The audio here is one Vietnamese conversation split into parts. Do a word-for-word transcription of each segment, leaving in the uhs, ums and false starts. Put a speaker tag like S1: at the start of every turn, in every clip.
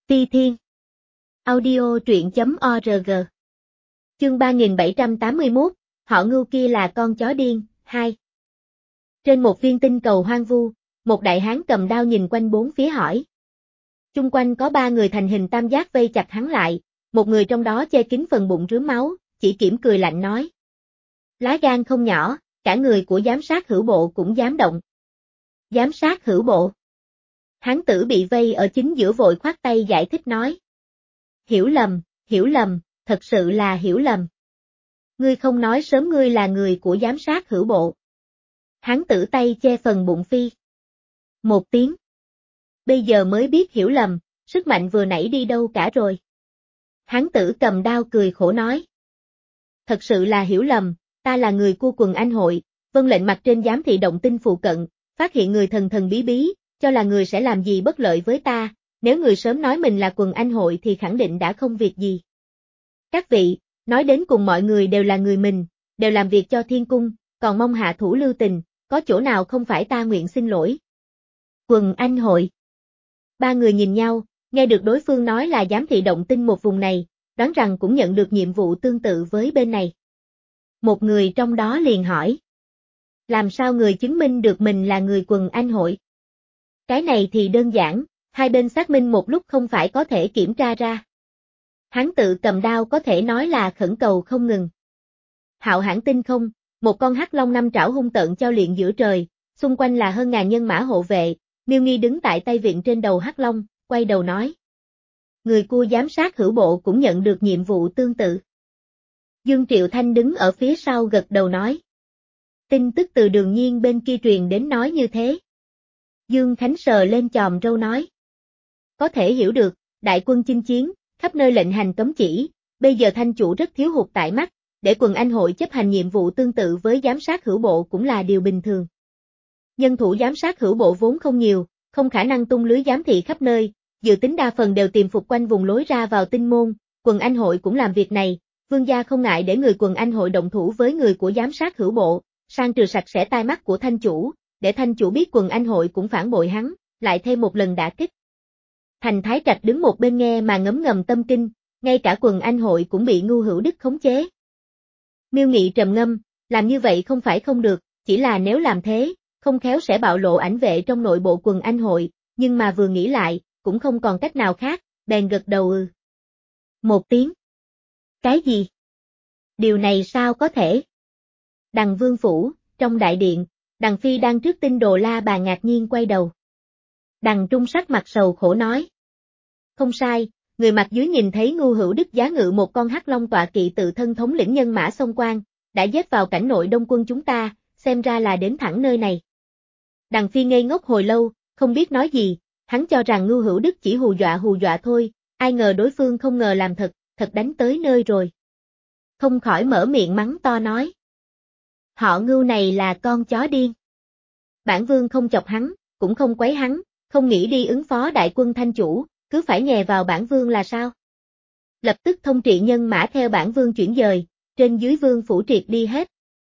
S1: Ti Thiên. Audio truyện chấm org. Chương ba nghìn bảy trăm tám mươi mốt, họ Ngưu kia là con chó điên, hai. Trên một viên tinh cầu hoang vu, một đại hán cầm đao nhìn quanh bốn phía hỏi. Chung quanh có ba người thành hình tam giác vây chặt hắn lại, một người trong đó che kín phần bụng rướm máu, chỉ kiểm cười lạnh nói. Lá gan không nhỏ, cả người của giám sát hữu bộ cũng dám động. Giám sát hữu bộ. Hán tử bị vây ở chính giữa vội khoát tay giải thích nói. Hiểu lầm, hiểu lầm, thật sự là hiểu lầm. Ngươi không nói sớm ngươi là người của giám sát hữu bộ. Hán tử tay che phần bụng phi. Một tiếng. Bây giờ mới biết hiểu lầm, sức mạnh vừa nãy đi đâu cả rồi. Hán tử cầm đao cười khổ nói. Thật sự là hiểu lầm, ta là người của quần anh hội, vâng lệnh mặt trên giám thị động tinh phụ cận, phát hiện người thần thần bí bí, cho là người sẽ làm gì bất lợi với ta, nếu người sớm nói mình là quần anh hội thì khẳng định đã không việc gì. Các vị, nói đến cùng mọi người đều là người mình, đều làm việc cho thiên cung, còn mong hạ thủ lưu tình, có chỗ nào không phải ta nguyện xin lỗi. Quần anh hội. Ba người nhìn nhau, nghe được đối phương nói là giám thị động tinh một vùng này, đoán rằng cũng nhận được nhiệm vụ tương tự với bên này. Một người trong đó liền hỏi. Làm sao người chứng minh được mình là người quần anh hội? Cái này thì đơn giản, hai bên xác minh một lúc không phải có thể kiểm tra ra. Hắn tự cầm đao có thể nói là khẩn cầu không ngừng. Hạo Hãn tinh không, một con hắc long năm trảo hung tợn chao luyện giữa trời, xung quanh là hơn ngàn nhân mã hộ vệ, Miêu Nghi đứng tại tay vịn trên đầu hắc long, quay đầu nói. Người cua giám sát hữu bộ cũng nhận được nhiệm vụ tương tự. Dương Triệu Thanh đứng ở phía sau gật đầu nói. Tin tức từ Đường Nhiên bên kia truyền đến nói như thế. Dương Khánh sờ lên chòm râu nói. Có thể hiểu được, đại quân chinh chiến, khắp nơi lệnh hành cấm chỉ, bây giờ thanh chủ rất thiếu hụt tại mắt, để quần anh hội chấp hành nhiệm vụ tương tự với giám sát hữu bộ cũng là điều bình thường. Nhân thủ giám sát hữu bộ vốn không nhiều, không khả năng tung lưới giám thị khắp nơi, dự tính đa phần đều tìm phục quanh vùng lối ra vào tinh môn, quần anh hội cũng làm việc này, vương gia không ngại để người quần anh hội động thủ với người của giám sát hữu bộ, sang trừ sạch sẽ tai mắt của thanh chủ, để thanh chủ biết quần anh hội cũng phản bội hắn, lại thêm một lần đả kích. Thành Thái Trạch đứng một bên nghe mà ngấm ngầm tâm kinh, ngay cả quần anh hội cũng bị Ngưu Hữu Đức khống chế. Miêu Nghị trầm ngâm, làm như vậy không phải không được, chỉ là nếu làm thế, không khéo sẽ bạo lộ ảnh vệ trong nội bộ quần anh hội, nhưng mà vừa nghĩ lại, cũng không còn cách nào khác, bèn gật đầu ừ. Một tiếng. Cái gì? Điều này sao có thể? Đằng Vương Phủ, trong đại điện, Đằng Phi đang trước tinh đồ la bà ngạc nhiên quay đầu. Đằng Trung sắc mặt sầu khổ nói. Không sai, người mặt dưới nhìn thấy Ngưu Hữu Đức giá ngự một con hắc long tọa kỵ tự thân thống lĩnh nhân mã sông quan, đã giết vào cảnh nội đông quân chúng ta, xem ra là đến thẳng nơi này. Đằng Phi ngây ngốc hồi lâu, không biết nói gì, hắn cho rằng Ngưu Hữu Đức chỉ hù dọa hù dọa thôi, ai ngờ đối phương không ngờ làm thật, thật đánh tới nơi rồi. Không khỏi mở miệng mắng to nói. Họ Ngưu này là con chó điên. Bản vương không chọc hắn, cũng không quấy hắn, không nghĩ đi ứng phó đại quân thanh chủ, cứ phải nhè vào bản vương là sao? Lập tức thông trị nhân mã theo bản vương chuyển dời, trên dưới vương phủ triệt đi hết.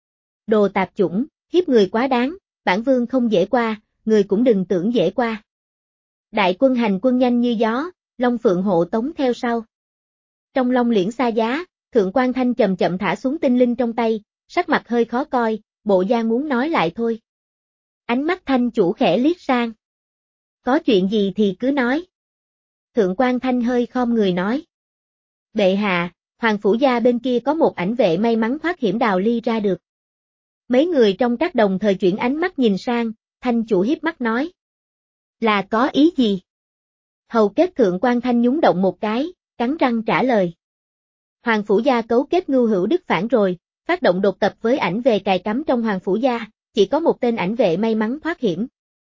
S1: Đồ tạp chủng, hiếp người quá đáng, bản vương không dễ qua, người cũng đừng tưởng dễ qua. Đại quân hành quân nhanh như gió, Long Phượng hộ tống theo sau. Trong Long Liễn xa giá, Thượng Quan Thanh chậm chậm thả xuống tinh linh trong tay, sắc mặt hơi khó coi, bộ da muốn nói lại thôi. Ánh mắt Thanh chủ khẽ liếc sang. Có chuyện gì thì cứ nói. Thượng Quan Thanh hơi khom người nói. Bệ hạ, Hoàng Phủ Gia bên kia có một ảnh vệ may mắn thoát hiểm đào ly ra được. Mấy người trong các đồng thời chuyển ánh mắt nhìn sang, Thanh chủ hiếp mắt nói. Là có ý gì? Hầu kết Thượng Quan Thanh nhún động một cái, cắn răng trả lời. Hoàng Phủ Gia cấu kết Ngưu Hữu Đức phản rồi, phát động đột tập với ảnh về cài cắm trong Hoàng Phủ Gia, chỉ có một tên ảnh vệ may mắn thoát hiểm.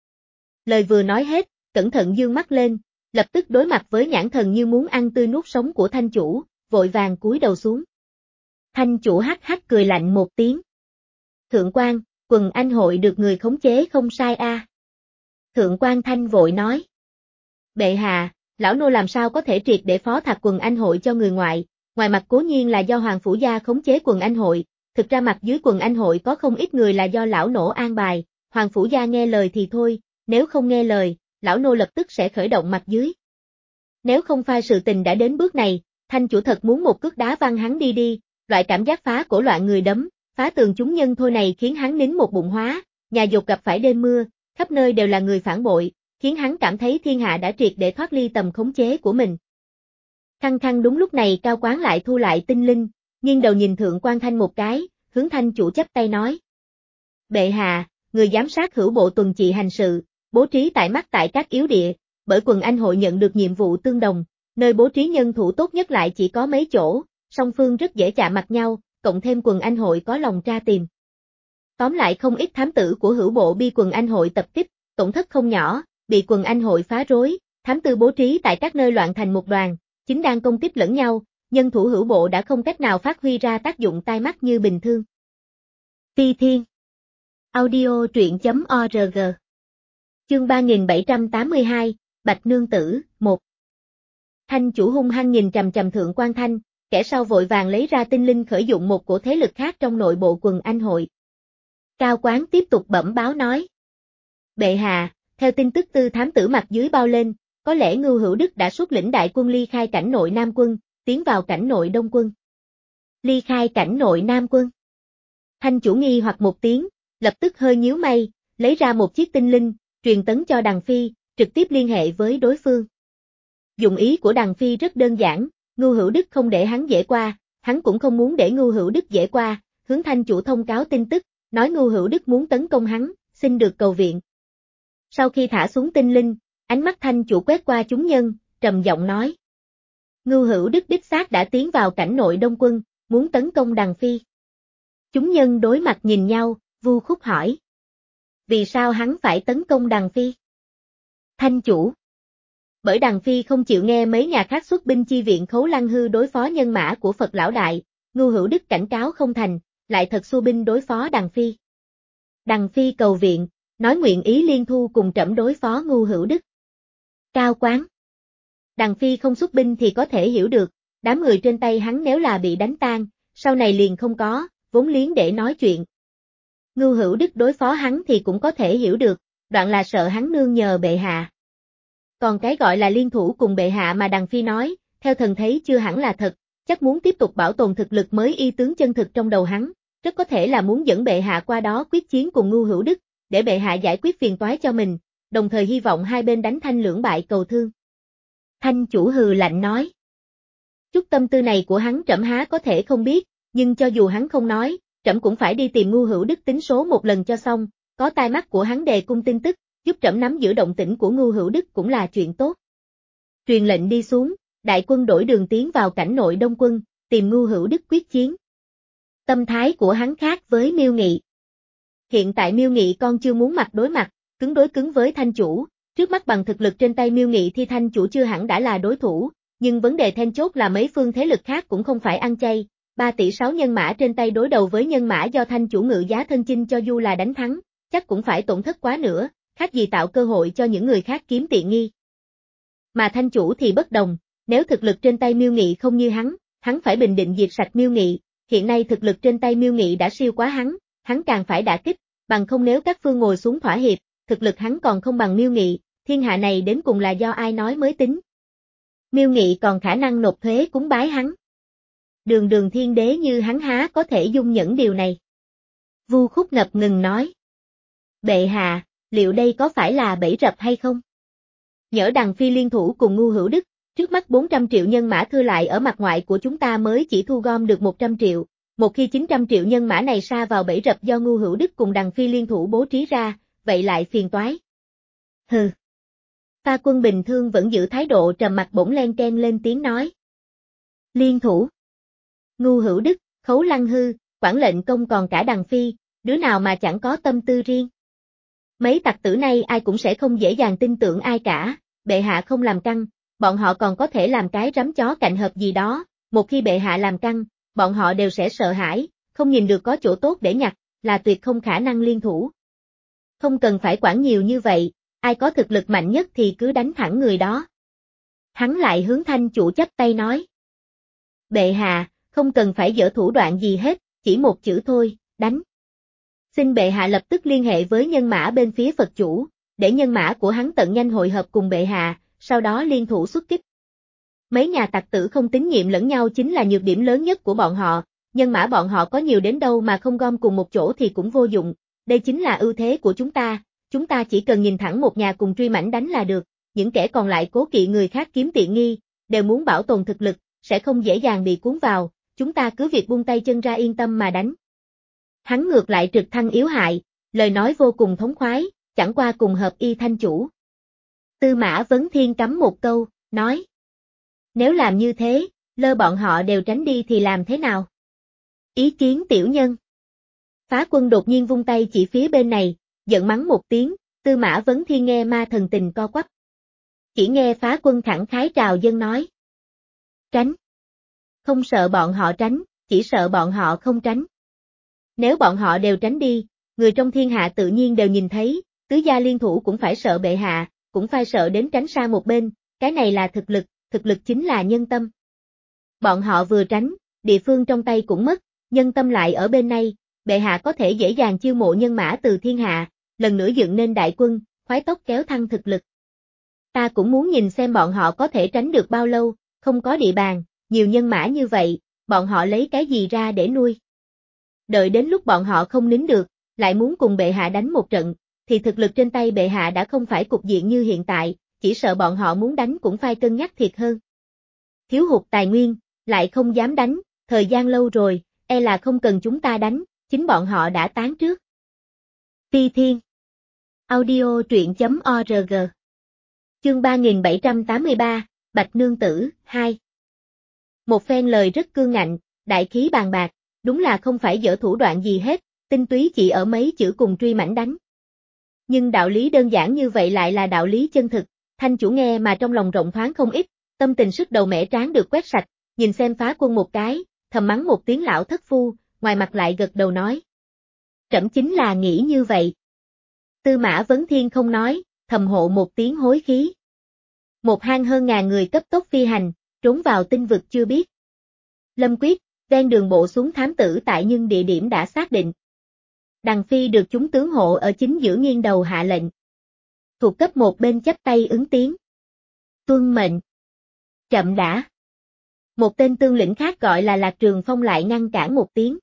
S1: Lời vừa nói hết, cẩn thận dương mắt lên, lập tức đối mặt với nhãn thần như muốn ăn tươi nuốt sống của thanh chủ, vội vàng cúi đầu xuống. Thanh chủ hắc hắc cười lạnh một tiếng. Thượng quan, quần anh hội được người khống chế không sai a. À. Thượng quan Thanh vội nói. Bệ hạ, lão nô làm sao có thể triệt để phó thác quần anh hội cho người ngoại, ngoài mặt cố nhiên là do Hoàng Phủ Gia khống chế quần anh hội, thực ra mặt dưới quần anh hội có không ít người là do lão nổ an bài, Hoàng Phủ Gia nghe lời thì thôi, nếu không nghe lời, lão nô lập tức sẽ khởi động mặt dưới. Nếu không phải sự tình đã đến bước này, Thanh chủ thật muốn một cước đá văng hắn đi đi, loại cảm giác phá cổ loạn người đấm, phá tường chúng nhân thôi này khiến hắn nín một bụng hóa, nhà dột gặp phải đêm mưa, khắp nơi đều là người phản bội, khiến hắn cảm thấy thiên hạ đã triệt để thoát ly tầm khống chế của mình. Khăng khăng đúng lúc này Cao Quán lại thu lại tinh linh, nghiêng đầu nhìn Thượng Quan Thanh một cái, hướng Thanh chủ chắp tay nói. Bệ hạ, người giám sát hữu bộ tuần trị hành sự, bố trí tại mắt tại các yếu địa, bởi quần anh hội nhận được nhiệm vụ tương đồng, nơi bố trí nhân thủ tốt nhất lại chỉ có mấy chỗ, song phương rất dễ chạm mặt nhau, cộng thêm quần anh hội có lòng tra tìm. Tóm lại không ít thám tử của hữu bộ bị quần anh hội tập kích, tổn thất không nhỏ, bị quần anh hội phá rối, thám tử bố trí tại các nơi loạn thành một đoàn, chính đang công kích lẫn nhau, nhân thủ hữu bộ đã không cách nào phát huy ra tác dụng tai mắt như bình thường. Phi Thiên Audio truyện.org Chương ba nghìn bảy trăm tám mươi hai, Bạch Nương Tử, một Thanh chủ hung hăng nhìn chằm chằm Thượng Quan Thanh, kẻ sau vội vàng lấy ra tinh linh khởi dụng một cổ thế lực khác trong nội bộ quần anh hội. Cao Quán tiếp tục bẩm báo nói. Bệ hạ, theo tin tức tư thám tử mặt dưới bao lên, có lẽ Ngưu Hữu Đức đã xuất lĩnh đại quân ly khai cảnh nội Nam quân, tiến vào cảnh nội Đông quân. Ly khai cảnh nội Nam quân. Thanh chủ nghi hoặc một tiếng, lập tức hơi nhíu mày, lấy ra một chiếc tinh linh, truyền tấn cho Đằng Phi, trực tiếp liên hệ với đối phương. Dụng ý của Đằng Phi rất đơn giản, Ngưu Hữu Đức không để hắn dễ qua, hắn cũng không muốn để Ngưu Hữu Đức dễ qua, hướng Thanh chủ thông cáo tin tức, nói Ngưu Hữu Đức muốn tấn công hắn, xin được cầu viện. Sau khi thả xuống tinh linh, ánh mắt Thanh chủ quét qua chúng nhân, trầm giọng nói. Ngưu Hữu Đức đích xác đã tiến vào cảnh nội Đông quân, muốn tấn công Đằng Phi. Chúng nhân đối mặt nhìn nhau, Vu Khúc hỏi. Vì sao hắn phải tấn công Đằng Phi? Thanh chủ. Bởi Đằng Phi không chịu nghe mấy nhà khác xuất binh chi viện Khấu Lăng Hư đối phó nhân mã của Phật Lão Đại, Ngưu Hữu Đức cảnh cáo không thành, lại thật xua binh đối phó Đằng Phi. Đằng Phi cầu viện, nói nguyện ý liên thu cùng trẫm đối phó Ngưu Hữu Đức. Cao Quán. Đằng Phi không xuất binh thì có thể hiểu được, đám người trên tay hắn nếu là bị đánh tan, sau này liền không có, vốn liếng để nói chuyện. Ngưu Hữu Đức đối phó hắn thì cũng có thể hiểu được, đoạn là sợ hắn nương nhờ bệ hạ. Còn cái gọi là liên thủ cùng bệ hạ mà Đằng Phi nói, theo thần thấy chưa hẳn là thật, chắc muốn tiếp tục bảo tồn thực lực mới y tướng chân thực trong đầu hắn, rất có thể là muốn dẫn bệ hạ qua đó quyết chiến cùng Ngưu Hữu Đức, để bệ hạ giải quyết phiền toái cho mình, đồng thời hy vọng hai bên đánh thanh lưỡng bại cầu thương. Thanh chủ hừ lạnh nói. Chút tâm tư này của hắn trẫm há có thể không biết, nhưng cho dù hắn không nói, trẫm cũng phải đi tìm Ngưu Hữu Đức tính số một lần cho xong, có tai mắt của hắn đề cung tin tức, giúp trẫm nắm giữ động tĩnh của Ngưu Hữu Đức cũng là chuyện tốt. Truyền lệnh đi xuống, đại quân đổi đường tiến vào cảnh nội Đông quân, tìm Ngưu Hữu Đức quyết chiến. Tâm thái của hắn khác với Miêu Nghị. Hiện tại Miêu Nghị con chưa muốn mặt đối mặt, cứng đối cứng với Thanh chủ, trước mắt bằng thực lực trên tay Miêu Nghị thì Thanh chủ chưa hẳn đã là đối thủ, nhưng vấn đề then chốt là mấy phương thế lực khác cũng không phải ăn chay, ba tỷ sáu nhân mã trên tay đối đầu với nhân mã do Thanh chủ ngự giá thân chinh cho dù là đánh thắng, chắc cũng phải tổn thất quá nữa, khác gì tạo cơ hội cho những người khác kiếm tiện nghi. Mà Thanh chủ thì bất đồng, nếu thực lực trên tay Miêu Nghị không như hắn, hắn phải bình định diệt sạch Miêu Nghị, hiện nay thực lực trên tay Miêu Nghị đã siêu quá hắn, hắn càng phải đả kích, bằng không nếu các phương ngồi xuống thỏa hiệp, thực lực hắn còn không bằng Miêu Nghị, thiên hạ này đến cùng là do ai nói mới tính. Miêu Nghị còn khả năng nộp thuế cúng bái hắn. Đường đường thiên đế như hắn há có thể dung nhẫn điều này. Vu Khúc ngập ngừng nói. Bệ hạ, liệu đây có phải là bẫy rập hay không? Nhỡ Đằng Phi liên thủ cùng Ngưu Hữu Đức, trước mắt bốn trăm triệu nhân mã thư lại ở mặt ngoại của chúng ta mới chỉ thu gom được một trăm triệu, một khi chín trăm triệu nhân mã này sa vào bẫy rập do Ngưu Hữu Đức cùng Đằng Phi liên thủ bố trí ra, vậy lại phiền toái. Hừ. Pha Quân Bình Thương vẫn giữ thái độ trầm mặc bỗng len ken lên tiếng nói. Liên thủ. Ngưu Hữu Đức, Khấu Lăng Hư, quản lệnh công còn cả Đằng Phi, đứa nào mà chẳng có tâm tư riêng. Mấy tặc tử này ai cũng sẽ không dễ dàng tin tưởng ai cả, bệ hạ không làm căng, bọn họ còn có thể làm cái rắm chó cạnh hợp gì đó, một khi bệ hạ làm căng, bọn họ đều sẽ sợ hãi, không nhìn được có chỗ tốt để nhặt, là tuyệt không khả năng liên thủ. Không cần phải quản nhiều như vậy, ai có thực lực mạnh nhất thì cứ đánh thẳng người đó. Hắn lại hướng Thanh chủ chắp tay nói. Bệ hạ, không cần phải dở thủ đoạn gì hết, chỉ một chữ thôi, đánh. Xin bệ hạ lập tức liên hệ với nhân mã bên phía Phật chủ, để nhân mã của hắn tận nhanh hội hợp cùng bệ hạ, sau đó liên thủ xuất kích. Mấy nhà tặc tử không tín nhiệm lẫn nhau chính là nhược điểm lớn nhất của bọn họ, nhân mã bọn họ có nhiều đến đâu mà không gom cùng một chỗ thì cũng vô dụng, đây chính là ưu thế của chúng ta, chúng ta chỉ cần nhìn thẳng một nhà cùng truy mãnh đánh là được, những kẻ còn lại cố kỵ người khác kiếm tiện nghi, đều muốn bảo tồn thực lực, sẽ không dễ dàng bị cuốn vào, chúng ta cứ việc buông tay chân ra yên tâm mà đánh. Hắn ngược lại trực thăng yếu hại, lời nói vô cùng thống khoái, chẳng qua cùng hợp y thanh chủ. Tư Mã Vấn Thiên cắm một câu, nói. Nếu làm như thế, lơ bọn họ đều tránh đi thì làm thế nào? Ý kiến tiểu nhân. Phá Quân đột nhiên vung tay chỉ phía bên này, giận mắng một tiếng, Tư Mã Vấn Thiên nghe ma thần tình co quắp. Chỉ nghe Phá Quân khẳng khái trào dân nói. Tránh. Không sợ bọn họ tránh, chỉ sợ bọn họ không tránh. Nếu bọn họ đều tránh đi, người trong thiên hạ tự nhiên đều nhìn thấy, tứ gia liên thủ cũng phải sợ bệ hạ, cũng phải sợ đến tránh xa một bên, cái này là thực lực, thực lực chính là nhân tâm. Bọn họ vừa tránh, địa phương trong tay cũng mất, nhân tâm lại ở bên này, bệ hạ có thể dễ dàng chiêu mộ nhân mã từ thiên hạ, lần nữa dựng nên đại quân, khoái tốc kéo thăng thực lực. Ta cũng muốn nhìn xem bọn họ có thể tránh được bao lâu, không có địa bàn, nhiều nhân mã như vậy, bọn họ lấy cái gì ra để nuôi. Đợi đến lúc bọn họ không nín được, lại muốn cùng bệ hạ đánh một trận, thì thực lực trên tay bệ hạ đã không phải cục diện như hiện tại, chỉ sợ bọn họ muốn đánh cũng phải cân nhắc thiệt hơn. Thiếu hụt tài nguyên, lại không dám đánh, thời gian lâu rồi, e là không cần chúng ta đánh, chính bọn họ đã tán trước. Phi Thiên Audio truyện chấm org Chương ba nghìn bảy trăm tám mươi ba, Bạch Nương Tử, hai. Một phen lời rất cương ngạnh, đại khí bàn bạc, đúng là không phải dở thủ đoạn gì hết, tinh túy chỉ ở mấy chữ cùng truy mãnh đánh. Nhưng đạo lý đơn giản như vậy lại là đạo lý chân thực, thanh chủ nghe mà trong lòng rộng thoáng không ít, tâm tình sức đầu mẻ tráng được quét sạch, nhìn xem Phá Quân một cái, thầm mắng một tiếng lão thất phu, ngoài mặt lại gật đầu nói. Trẫm chính là nghĩ như vậy. Tư Mã Vấn Thiên không nói, thầm hộ một tiếng hối khí. Một hang hơn ngàn người cấp tốc phi hành, trốn vào tinh vực chưa biết. Lâm quyết, ven đường bộ xuống thám tử tại nhưng địa điểm đã xác định. Đằng Phi được chúng tướng hộ ở chính giữa nghiêng đầu hạ lệnh. Thuộc cấp một bên chắp tay ứng tiếng. Tuân mệnh. Chậm đã. Một tên tướng lĩnh khác gọi là Lạc Trường Phong lại ngăn cản một tiếng.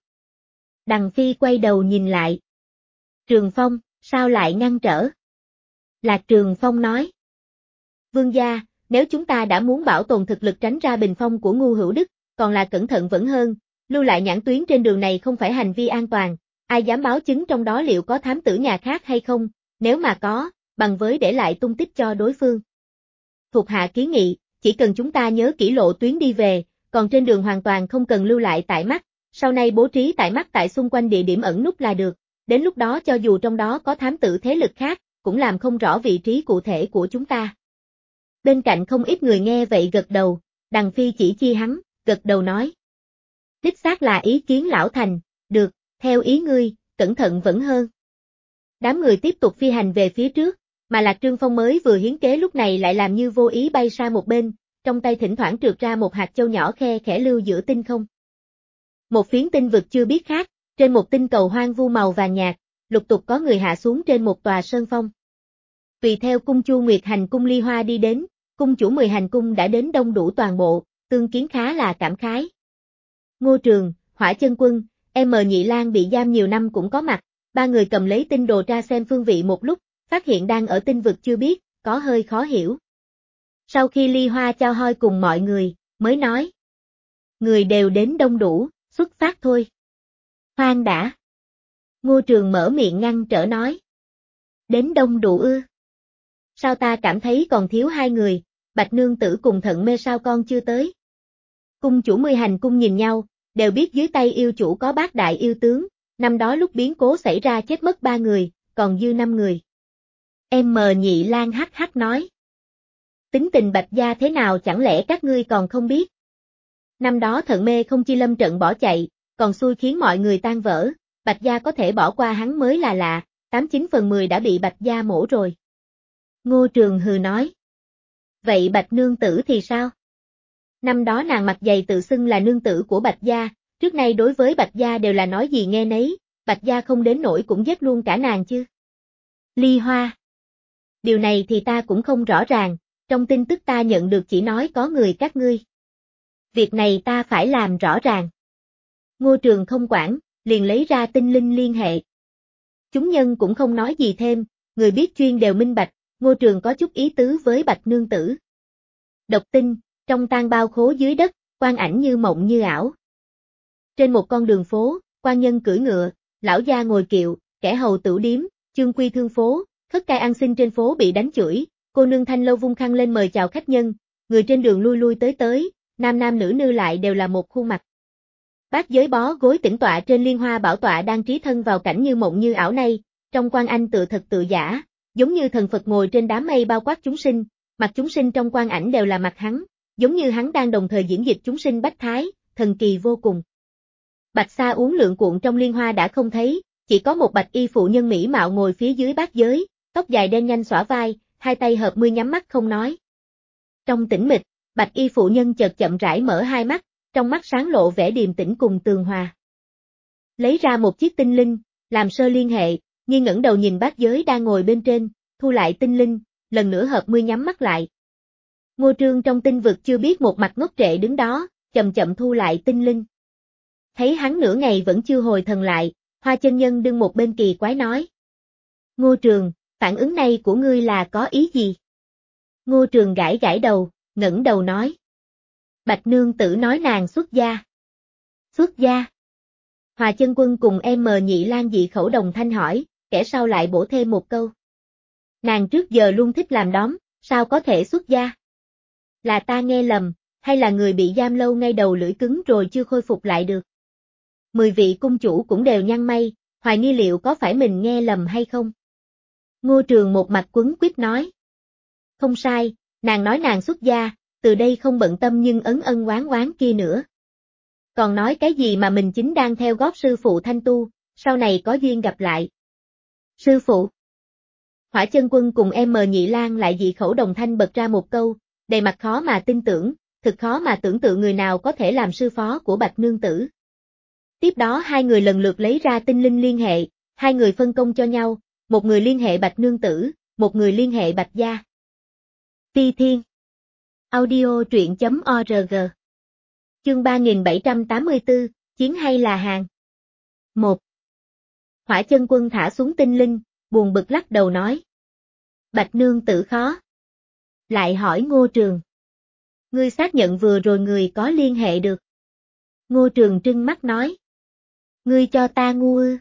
S1: Đằng Phi quay đầu nhìn lại. Trường Phong, sao lại ngăn trở? Lạc Trường Phong nói. Vương gia, nếu chúng ta đã muốn bảo tồn thực lực tránh ra bình phong của Ngu Hữu Đức, còn là cẩn thận vẫn hơn, lưu lại nhãn tuyến trên đường này không phải hành vi an toàn, ai dám báo chứng trong đó liệu có thám tử nhà khác hay không, nếu mà có, bằng với để lại tung tích cho đối phương. Thuộc hạ kiến nghị, chỉ cần chúng ta nhớ kỹ lộ tuyến đi về, còn trên đường hoàn toàn không cần lưu lại tại mắt, sau này bố trí tại mắt tại xung quanh địa điểm ẩn núp là được, đến lúc đó cho dù trong đó có thám tử thế lực khác, cũng làm không rõ vị trí cụ thể của chúng ta. Bên cạnh không ít người nghe vậy gật đầu, Đằng Phi chỉ chi hắn, gật đầu nói. Đích xác là ý kiến lão thành, được, theo ý ngươi, cẩn thận vẫn hơn. Đám người tiếp tục phi hành về phía trước, mà Lạc Trương Phong mới vừa hiến kế lúc này lại làm như vô ý bay sang một bên, trong tay thỉnh thoảng trượt ra một hạt châu nhỏ khe khẽ lưu giữa tinh không. Một phiến tinh vực chưa biết khác, trên một tinh cầu hoang vu màu vàng nhạt, lục tục có người hạ xuống trên một tòa sơn phong. Tùy theo cung Chu Nguyệt hành cung Ly Hoa đi đến, cung chủ mười hành cung đã đến đông đủ toàn bộ, tương kiến khá là cảm khái. Ngô Trường, Hỏa Chân Quân, M Nhị Lang bị giam nhiều năm cũng có mặt, ba người cầm lấy tinh đồ tra xem phương vị một lúc, phát hiện đang ở tinh vực chưa biết, có hơi khó hiểu. Sau khi Ly Hoa chào hỏi cùng mọi người, mới nói. Người đều đến đông đủ, xuất phát thôi. Khoan đã. Ngô Trường mở miệng ngăn trở nói. Đến đông đủ ư. Sao ta cảm thấy còn thiếu hai người, Bạch Nương Tử cùng Thận Mê sao con chưa tới. Cung chủ mười hành cung nhìn nhau, đều biết dưới tay yêu chủ có bát đại yêu tướng, năm đó lúc biến cố xảy ra chết mất ba người, còn dư năm người. M Nhị Lang hắc hắc nói. Tính tình Bạch gia thế nào chẳng lẽ các ngươi còn không biết. Năm đó Thận Mê không chi lâm trận bỏ chạy, còn xui khiến mọi người tan vỡ, Bạch gia có thể bỏ qua hắn mới là lạ, tám chín phần mười đã bị Bạch gia mổ rồi. Ngô Trường hừ nói. Vậy Bạch Nương Tử thì sao? Năm đó nàng mặt dày tự xưng là nương tử của Bạch gia, trước nay đối với Bạch gia đều là nói gì nghe nấy, Bạch gia không đến nỗi cũng giết luôn cả nàng chứ. Ly Hoa. Điều này thì ta cũng không rõ ràng, trong tin tức ta nhận được chỉ nói có người các ngươi. Việc này ta phải làm rõ ràng. Ngô Trường không quản, liền lấy ra tinh linh liên hệ. Chúng nhân cũng không nói gì thêm, người biết chuyên đều minh bạch, Ngô Trường có chút ý tứ với Bạch Nương Tử. Độc tinh, trong tang bao khố dưới đất, quang ảnh như mộng như ảo. Trên một con đường phố, quan nhân cưỡi ngựa, lão gia ngồi kiệu, kẻ hầu tửu điếm, chương quy thương phố, khất cai ăn xin trên phố bị đánh chửi, cô nương thanh lâu vung khăn lên mời chào khách nhân, người trên đường lui lui tới tới, nam nam nữ nữ lại đều là một khuôn mặt. Bác giới bó gối tĩnh tọa trên liên hoa bảo tọa đang trí thân vào cảnh như mộng như ảo này, trong quan anh tự thật tự giả, giống như thần Phật ngồi trên đám mây bao quát chúng sinh, mặt chúng sinh trong quan ảnh đều là mặt hắn, giống như hắn đang đồng thời diễn dịch chúng sinh bách thái, thần kỳ vô cùng. Bạch Sa uống lượng cuộn trong liên hoa đã không thấy, chỉ có một bạch y phụ nhân mỹ mạo ngồi phía dưới bát giới, tóc dài đen nhanh xõa vai, hai tay hợp mươi nhắm mắt không nói. Trong tĩnh mịch, bạch y phụ nhân chợt chậm rãi mở hai mắt, trong mắt sáng lộ vẻ điềm tĩnh cùng tường hòa. Lấy ra một chiếc tinh linh, làm sơ liên hệ, nghi ngẩng đầu nhìn bát giới đang ngồi bên trên, thu lại tinh linh, lần nữa hợp mươi nhắm mắt lại. Ngô Trương trong tinh vực chưa biết một mặt ngốc trệ đứng đó, chậm chậm thu lại tinh linh. Thấy hắn nửa ngày vẫn chưa hồi thần lại, Hoa chân nhân đứng một bên kỳ quái nói. Ngô Trường, phản ứng này của ngươi là có ý gì? Ngô Trường gãi gãi đầu, ngẩng đầu nói. Bạch Nương Tử nói nàng xuất gia. Xuất gia? Hoa chân quân cùng em mờ nhị lan dị khẩu đồng thanh hỏi, kẻ sau lại bổ thêm một câu. Nàng trước giờ luôn thích làm đóm, sao có thể xuất gia? Là ta nghe lầm, hay là người bị giam lâu ngay đầu lưỡi cứng rồi chưa khôi phục lại được? Mười vị cung chủ cũng đều nhăn mày, hoài nghi liệu có phải mình nghe lầm hay không? Ngô Trường một mặt quấn quýt nói. Không sai, nàng nói nàng xuất gia, từ đây không bận tâm nhưng ấn ân oán oán kia nữa. Còn nói cái gì mà mình chính đang theo gót sư phụ thanh tu, sau này có duyên gặp lại. Sư phụ. Hỏa chân quân cùng em mờ nhị lan lại dị khẩu đồng thanh bật ra một câu, đầy mặt khó mà tin tưởng, thực khó mà tưởng tượng người nào có thể làm sư phó của Bạch Nương Tử. Tiếp đó hai người lần lượt lấy ra tinh linh liên hệ, hai người phân công cho nhau, một người liên hệ Bạch Nương Tử, một người liên hệ Bạch Gia. Phi Thiên. Audio truyện chấm org. Chương ba nghìn bảy trăm tám mươi tư, chiến hay là hàng? một. Hỏa chân quân thả xuống tinh linh, buồn bực lắc đầu nói. Bạch Nương Tử khó. Lại hỏi Ngô Trường. Ngươi xác nhận vừa rồi người có liên hệ được. Ngô Trường trưng mắt nói. Ngươi cho ta ngu ư.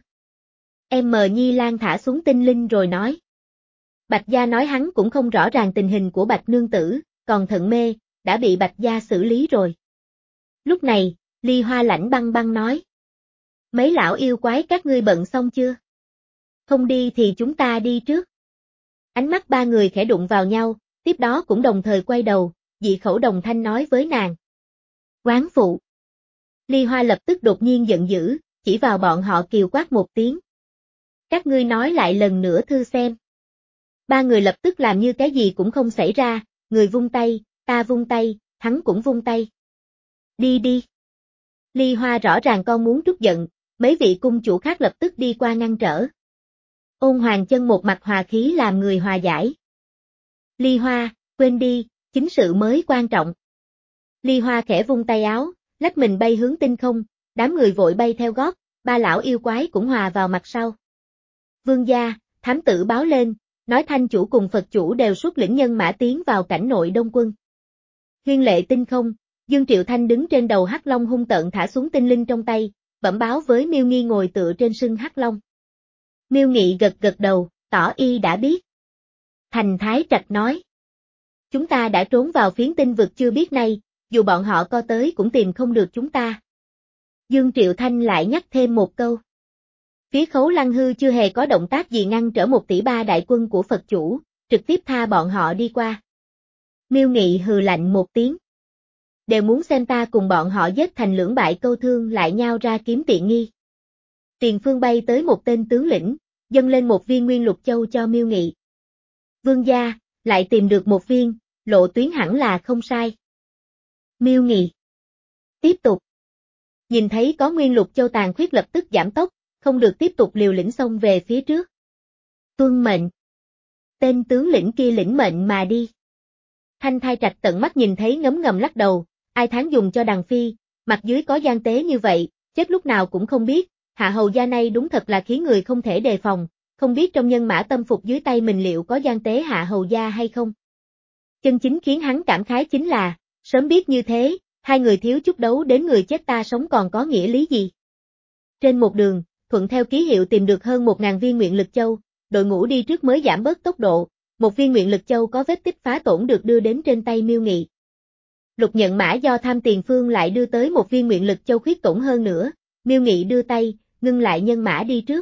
S1: Em mờ Nhi Lan thả xuống tinh linh rồi nói. Bạch Gia nói hắn cũng không rõ ràng tình hình của Bạch Nương Tử, còn thận mê, đã bị Bạch Gia xử lý rồi. Lúc này, Ly Hoa lạnh băng băng nói. Mấy lão yêu quái các ngươi bận xong chưa? Không đi thì chúng ta đi trước. Ánh mắt ba người khẽ đụng vào nhau, tiếp đó cũng đồng thời quay đầu, dị khẩu đồng thanh nói với nàng. Quán phụ. Ly Hoa lập tức đột nhiên giận dữ, chỉ vào bọn họ kiều quát một tiếng. Các ngươi nói lại lần nữa thư xem. Ba người lập tức làm như cái gì cũng không xảy ra, người vung tay, ta vung tay, hắn cũng vung tay. Đi đi. Ly Hoa rõ ràng con muốn trút giận, mấy vị cung chủ khác lập tức đi qua ngăn trở. Ôn Hoàng Chân một mặt hòa khí làm người hòa giải. Ly Hoa, quên đi, chính sự mới quan trọng. Ly Hoa khẽ vung tay áo, lách mình bay hướng tinh không, đám người vội bay theo gót, ba lão yêu quái cũng hòa vào mặt sau. Vương gia, thám tử báo lên, nói Thanh chủ cùng Phật chủ đều xuất lĩnh nhân mã tiến vào cảnh nội Đông quân. Huyên lệ tinh không, Dương Triệu Thanh đứng trên đầu Hắc Long hung tợn thả xuống tinh linh trong tay, bẩm báo với Miêu Nghi ngồi tựa trên sưng Hắc Long. Miêu Nghị gật gật đầu, tỏ y đã biết. Thành Thái Trạch nói. Chúng ta đã trốn vào phiến tinh vực chưa biết nay, dù bọn họ co tới cũng tìm không được chúng ta. Dương Triệu Thanh lại nhắc thêm một câu. Phía Khấu Lăng Hư chưa hề có động tác gì ngăn trở một tỷ ba đại quân của Phật chủ, trực tiếp tha bọn họ đi qua. Miêu Nghị hừ lạnh một tiếng. Đều muốn xem ta cùng bọn họ giết thành lưỡng bại câu thương lại nhao ra kiếm tiện nghi. Tiền phương bay tới một tên tướng lĩnh, dâng lên một viên nguyên lục châu cho Miêu Nghị. Vương gia, lại tìm được một viên, lộ tuyến hẳn là không sai. Miêu Nghị. Tiếp tục. Nhìn thấy có nguyên lục châu tàn khuyết lập tức giảm tốc, không được tiếp tục liều lĩnh xông về phía trước. Tuân mệnh. Tên tướng lĩnh kia lĩnh mệnh mà đi. Thanh Thai Trạch tận mắt nhìn thấy ngấm ngầm lắc đầu, ai tháng dùng cho Đằng Phi, mặt dưới có gian tế như vậy, chết lúc nào cũng không biết, hạ hầu gia này đúng thật là khiến người không thể đề phòng, không biết trong nhân mã tâm phục dưới tay mình liệu có gian tế hạ hầu gia hay không. Chân chính khiến hắn cảm khái chính là, sớm biết như thế, hai người thiếu chút đấu đến người chết ta sống còn có nghĩa lý gì. Trên một đường, thuận theo ký hiệu tìm được hơn một ngàn viên nguyện lực châu, đội ngũ đi trước mới giảm bớt tốc độ, một viên nguyện lực châu có vết tích phá tổn được đưa đến trên tay Miêu Nghị. Lục nhận mã do tham tiền phương lại đưa tới một viên nguyện lực châu khuyết tổn hơn nữa, Miêu Nghị đưa tay, ngưng lại nhân mã đi trước.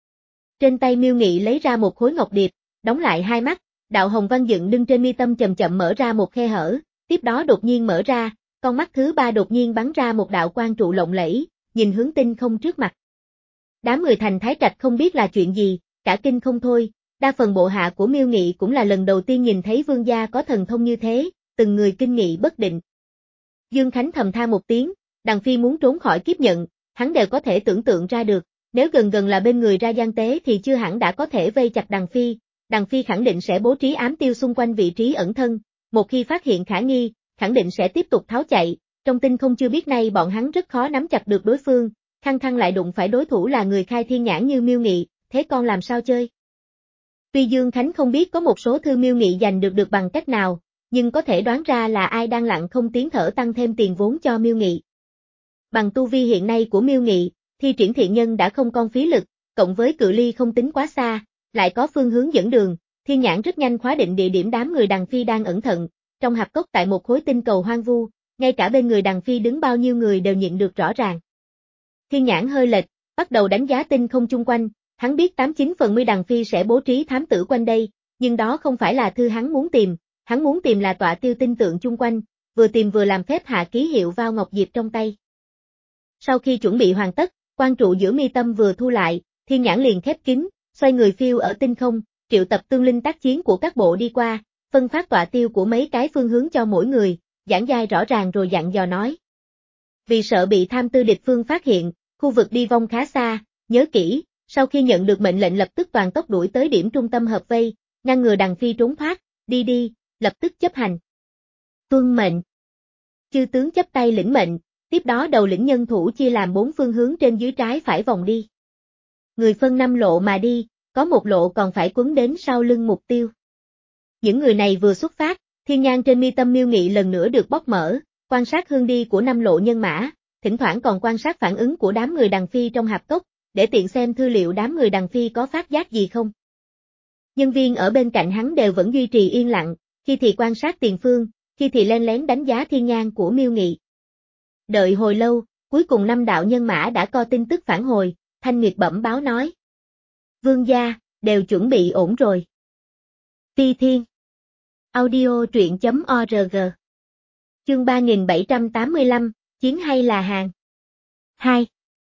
S1: Trên tay Miêu Nghị lấy ra một khối ngọc điệp, đóng lại hai mắt, đạo hồng văn dựng đưng trên mi tâm chậm chậm mở ra một khe hở, tiếp đó đột nhiên mở ra, con mắt thứ ba đột nhiên bắn ra một đạo quang trụ lộng lẫy, nhìn hướng tinh không trước mặt. Đám người Thành Thái Trạch không biết là chuyện gì, cả kinh không thôi, đa phần bộ hạ của Miêu Nghị cũng là lần đầu tiên nhìn thấy vương gia có thần thông như thế, từng người kinh nghị bất định. Dương Khánh thầm than một tiếng, Đằng Phi muốn trốn khỏi kiếp nhận, hắn đều có thể tưởng tượng ra được, nếu gần gần là bên người ra gian tế thì chưa hẳn đã có thể vây chặt Đằng Phi, Đằng Phi khẳng định sẽ bố trí ám tiêu xung quanh vị trí ẩn thân, một khi phát hiện khả nghi, khẳng định sẽ tiếp tục tháo chạy, trong tinh không chưa biết nay bọn hắn rất khó nắm chặt được đối phương, khăng khăng lại đụng phải đối thủ là người khai thiên nhãn như Miêu Nghị, thế con làm sao chơi? Tuy Dương Khánh không biết có một số thư Miêu Nghị giành được được bằng cách nào, nhưng có thể đoán ra là ai đang lặng không tiếng thở tăng thêm tiền vốn cho Miêu Nghị. Bằng tu vi hiện nay của Miêu Nghị, thi triển thiện nhân đã không còn phí lực, cộng với cự ly không tính quá xa, lại có phương hướng dẫn đường, thiên nhãn rất nhanh khóa định địa điểm đám người Đằng Phi đang ẩn thận, trong hạp cốc tại một khối tinh cầu hoang vu, ngay cả bên người Đằng Phi đứng bao nhiêu người đều nhận được rõ ràng. Thiên nhãn hơi lệch, bắt đầu đánh giá tinh không chung quanh, hắn biết tám chín phần mười Đằng Phi sẽ bố trí thám tử quanh đây, nhưng đó không phải là thư hắn muốn tìm, hắn muốn tìm là tọa tiêu tinh tượng chung quanh, vừa tìm vừa làm phép hạ ký hiệu vào ngọc diệp trong tay. Sau khi chuẩn bị hoàn tất, quan trụ giữa mi tâm vừa thu lại, thiên nhãn liền khép kín, xoay người phiêu ở tinh không, triệu tập tương linh tác chiến của các bộ đi qua, phân phát tọa tiêu của mấy cái phương hướng cho mỗi người, giảng giải rõ ràng rồi dặn dò nói. Vì sợ bị tham tư địch phương phát hiện, khu vực đi vong khá xa, nhớ kỹ, sau khi nhận được mệnh lệnh lập tức toàn tốc đuổi tới điểm trung tâm hợp vây, ngăn ngừa Đằng Phi trốn thoát, đi đi, lập tức chấp hành. Tuân mệnh. Chư tướng chấp tay lĩnh mệnh, tiếp đó đầu lĩnh nhân thủ chia làm bốn phương hướng trên dưới trái phải vòng đi. Người phân năm lộ mà đi, có một lộ còn phải quấn đến sau lưng mục tiêu. Những người này vừa xuất phát, thiên nhang trên mi tâm Miêu Nghị lần nữa được bóc mở, quan sát hướng đi của năm lộ nhân mã, thỉnh thoảng còn quan sát phản ứng của đám người Đằng Phi trong hạp cốc, để tiện xem thư liệu đám người Đằng Phi có phát giác gì không. Nhân viên ở bên cạnh hắn đều vẫn duy trì yên lặng, khi thì quan sát tiền phương, khi thì len lén đánh giá thiên nhang của Miêu Nghị. Đợi hồi lâu, cuối cùng năm đạo nhân mã đã có tin tức phản hồi, Thanh Nguyệt bẩm báo nói. Vương gia, đều chuẩn bị ổn rồi. Phi Thiên. Audio truyện chấm org. Chương ba nghìn bảy trăm tám mươi lăm, chiến hay là hàng. hai.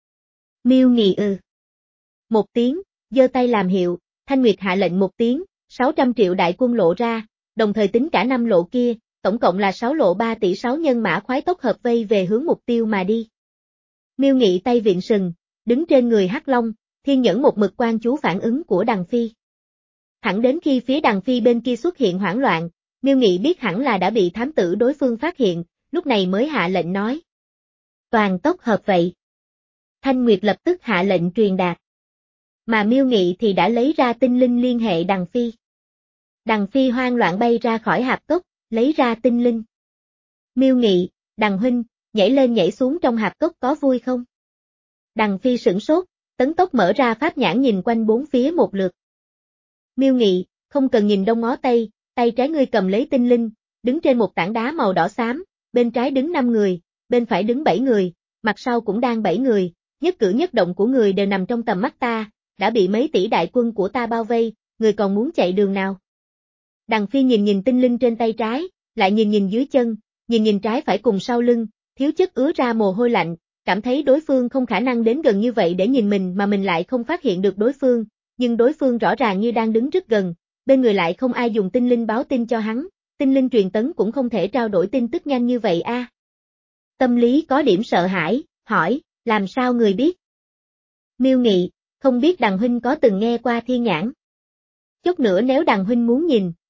S1: Miêu Nghị ừ. Một tiếng, giơ tay làm hiệu, Thanh Nguyệt hạ lệnh một tiếng, sáu trăm triệu đại quân lộ ra, đồng thời tính cả năm lộ kia, tổng cộng là sáu lộ ba tỷ sáu nhân mã khoái tốc hợp vây về hướng mục tiêu mà đi. Miêu Nghị tay vịn sừng, đứng trên người Hắc Long, thiên nhẫn một mực quan chú phản ứng của Đằng Phi. Thẳng đến khi phía Đằng Phi bên kia xuất hiện hoảng loạn, Miêu Nghị biết hẳn là đã bị thám tử đối phương phát hiện, lúc này mới hạ lệnh nói. Toàn tốc hợp vậy. Thanh Nguyệt lập tức hạ lệnh truyền đạt. Mà Miêu Nghị thì đã lấy ra tinh linh liên hệ Đằng Phi. Đằng Phi hoang loạn bay ra khỏi hạp cốc, lấy ra tinh linh. Miêu Nghị, Đằng huynh, nhảy lên nhảy xuống trong hạp cốc có vui không? Đằng Phi sửng sốt, tấn tốc mở ra pháp nhãn nhìn quanh bốn phía một lượt. Miêu Nghị, không cần nhìn đông ngó tây, tay trái ngươi cầm lấy tinh linh, đứng trên một tảng đá màu đỏ xám, bên trái đứng năm người, bên phải đứng bảy người, mặt sau cũng đang bảy người, nhất cử nhất động của người đều nằm trong tầm mắt ta, đã bị mấy tỷ đại quân của ta bao vây, người còn muốn chạy đường nào? Đằng Phi nhìn nhìn tinh linh trên tay trái, lại nhìn nhìn dưới chân, nhìn nhìn trái phải cùng sau lưng, thiếu chất ứa ra mồ hôi lạnh, cảm thấy đối phương không khả năng đến gần như vậy để nhìn mình mà mình lại không phát hiện được đối phương, nhưng đối phương rõ ràng như đang đứng rất gần, bên người lại không ai dùng tinh linh báo tin cho hắn, tinh linh truyền tấn cũng không thể trao đổi tin tức nhanh như vậy a. À. Tâm lý có điểm sợ hãi, hỏi, làm sao người biết? Miêu Nghị, không biết Đằng huynh có từng nghe qua thiên nhãn. Chút nữa nếu Đằng huynh muốn nhìn,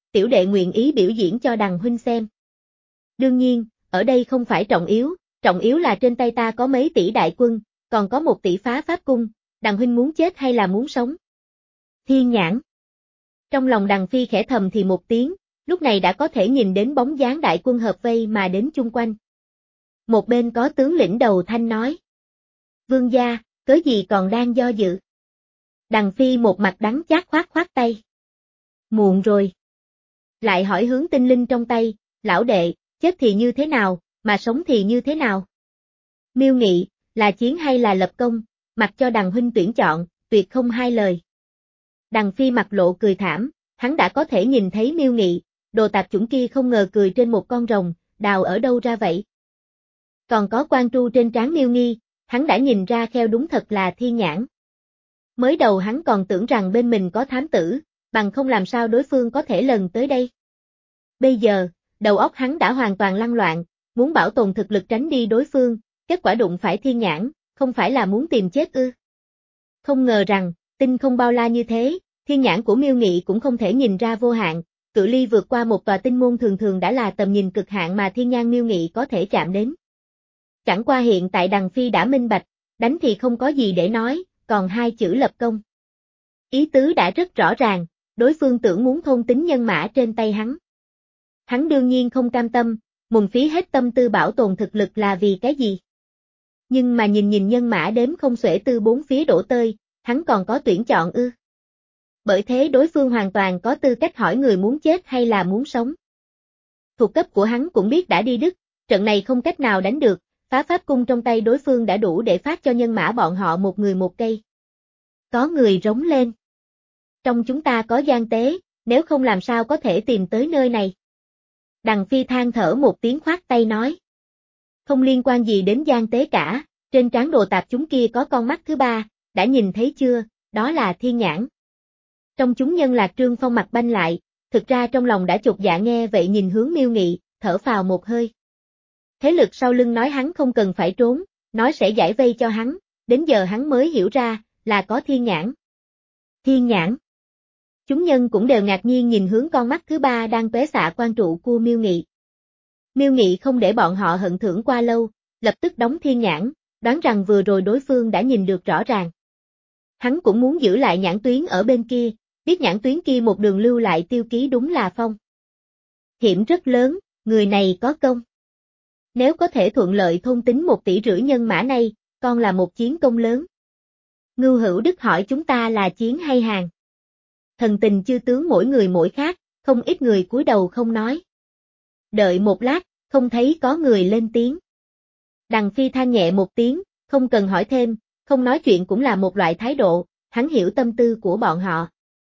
S1: tiểu đệ nguyện ý biểu diễn cho Đằng huynh xem. Đương nhiên, ở đây không phải trọng yếu, trọng yếu là trên tay ta có mấy tỷ đại quân, còn có một tỷ phá pháp cung, Đằng huynh muốn chết hay là muốn sống? Thiên nhãn. Trong lòng Đằng Phi khẽ thầm thì một tiếng, lúc này đã có thể nhìn đến bóng dáng đại quân hợp vây mà đến chung quanh. Một bên có tướng lĩnh đầu thanh nói. Vương gia, cớ gì còn đang do dự? Đằng Phi một mặt đắng chát khoát khoát tay. Muộn rồi. Lại hỏi hướng tinh linh trong tay, lão đệ, chết thì như thế nào, mà sống thì như thế nào? Miêu Nghị, là chiến hay là lập công, mặc cho Đằng huynh tuyển chọn, tuyệt không hai lời. Đằng Phi mặt lộ cười thảm, hắn đã có thể nhìn thấy Miêu Nghị, đồ tạp chủng kia không ngờ cười trên một con rồng, đào ở đâu ra vậy? Còn có quan tru trên trán Miêu Nghi, hắn đã nhìn ra kheo đúng thật là thiên nhãn. Mới đầu hắn còn tưởng rằng bên mình có thám tử, bằng không làm sao đối phương có thể lần tới đây. Bây giờ, đầu óc hắn đã hoàn toàn lăn loạn, muốn bảo tồn thực lực tránh đi đối phương, kết quả đụng phải thiên nhãn, không phải là muốn tìm chết ư. Không ngờ rằng, tinh không bao la như thế, thiên nhãn của Miêu Nghị cũng không thể nhìn ra vô hạn, cự ly vượt qua một tòa tinh môn thường thường đã là tầm nhìn cực hạn mà thiên nhãn Miêu Nghị có thể chạm đến. Chẳng qua hiện tại Đằng Phi đã minh bạch, đánh thì không có gì để nói, còn hai chữ lập công. Ý tứ đã rất rõ ràng, đối phương tưởng muốn thôn tính nhân mã trên tay hắn. Hắn đương nhiên không cam tâm, mùng phí hết tâm tư bảo tồn thực lực là vì cái gì? Nhưng mà nhìn nhìn nhân mã đếm không xuể từ bốn phía đổ tơi, hắn còn có tuyển chọn ư. Bởi thế đối phương hoàn toàn có tư cách hỏi người muốn chết hay là muốn sống. Thuộc cấp của hắn cũng biết đã đi đứt, trận này không cách nào đánh được, phá pháp cung trong tay đối phương đã đủ để phát cho nhân mã bọn họ một người một cây. Có người rống lên. Trong chúng ta có gian tế, nếu không làm sao có thể tìm tới nơi này. Đằng Phi than thở một tiếng khoát tay nói. Không liên quan gì đến gian tế cả, trên trán đồ tạp chúng kia có con mắt thứ ba, đã nhìn thấy chưa, đó là thiên nhãn. Trong chúng nhân Lạc Trương Phong mặt banh lại, thực ra trong lòng đã chột dạ nghe vậy nhìn hướng Miêu Nghị, thở phào một hơi. Thế lực sau lưng nói hắn không cần phải trốn, nói sẽ giải vây cho hắn, đến giờ hắn mới hiểu ra, là có thiên nhãn. Thiên nhãn. Chúng nhân cũng đều ngạc nhiên nhìn hướng con mắt thứ ba đang tóe xạ quan trụ của Miêu Nghị. Miêu Nghị không để bọn họ hận thưởng qua lâu, lập tức đóng thiên nhãn, đoán rằng vừa rồi đối phương đã nhìn được rõ ràng. Hắn cũng muốn giữ lại nhãn tuyến ở bên kia, biết nhãn tuyến kia một đường lưu lại tiêu ký đúng là phong. Hiểm rất lớn, người này có công. Nếu có thể thuận lợi thôn tính một tỷ rưỡi nhân mã này, còn là một chiến công lớn. Ngưu Hữu Đức hỏi chúng ta là chiến hay hàng. Thần tình chư tướng mỗi người mỗi khác, không ít người cúi đầu không nói. Đợi một lát, không thấy có người lên tiếng. Đằng Phi than nhẹ một tiếng, không cần hỏi thêm, không nói chuyện cũng là một loại thái độ, hắn hiểu tâm tư của bọn họ.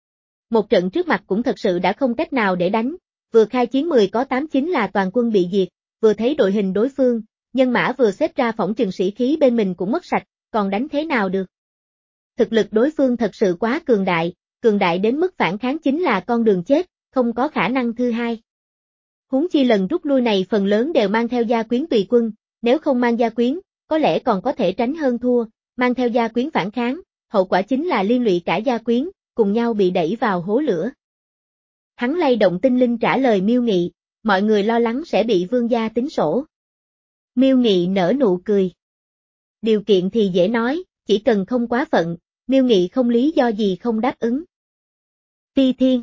S1: Một trận trước mặt cũng thật sự đã không cách nào để đánh, vừa khai chiến mười có tám chính là toàn quân bị diệt, vừa thấy đội hình đối phương, nhân mã vừa xếp ra phỏng chừng sĩ khí bên mình cũng mất sạch, còn đánh thế nào được. Thực lực đối phương thật sự quá cường đại, cường đại đến mức phản kháng chính là con đường chết, không có khả năng thứ hai. Huống chi lần rút lui này phần lớn đều mang theo gia quyến tùy quân, nếu không mang gia quyến, có lẽ còn có thể tránh hơn thua, mang theo gia quyến phản kháng, hậu quả chính là liên lụy cả gia quyến, cùng nhau bị đẩy vào hố lửa. Hắn lay động tinh linh trả lời Miêu Nghị, mọi người lo lắng sẽ bị vương gia tính sổ. Miêu Nghị nở nụ cười. Điều kiện thì dễ nói, chỉ cần không quá phận, Miêu Nghị không lý do gì không đáp ứng. Phi Thiên.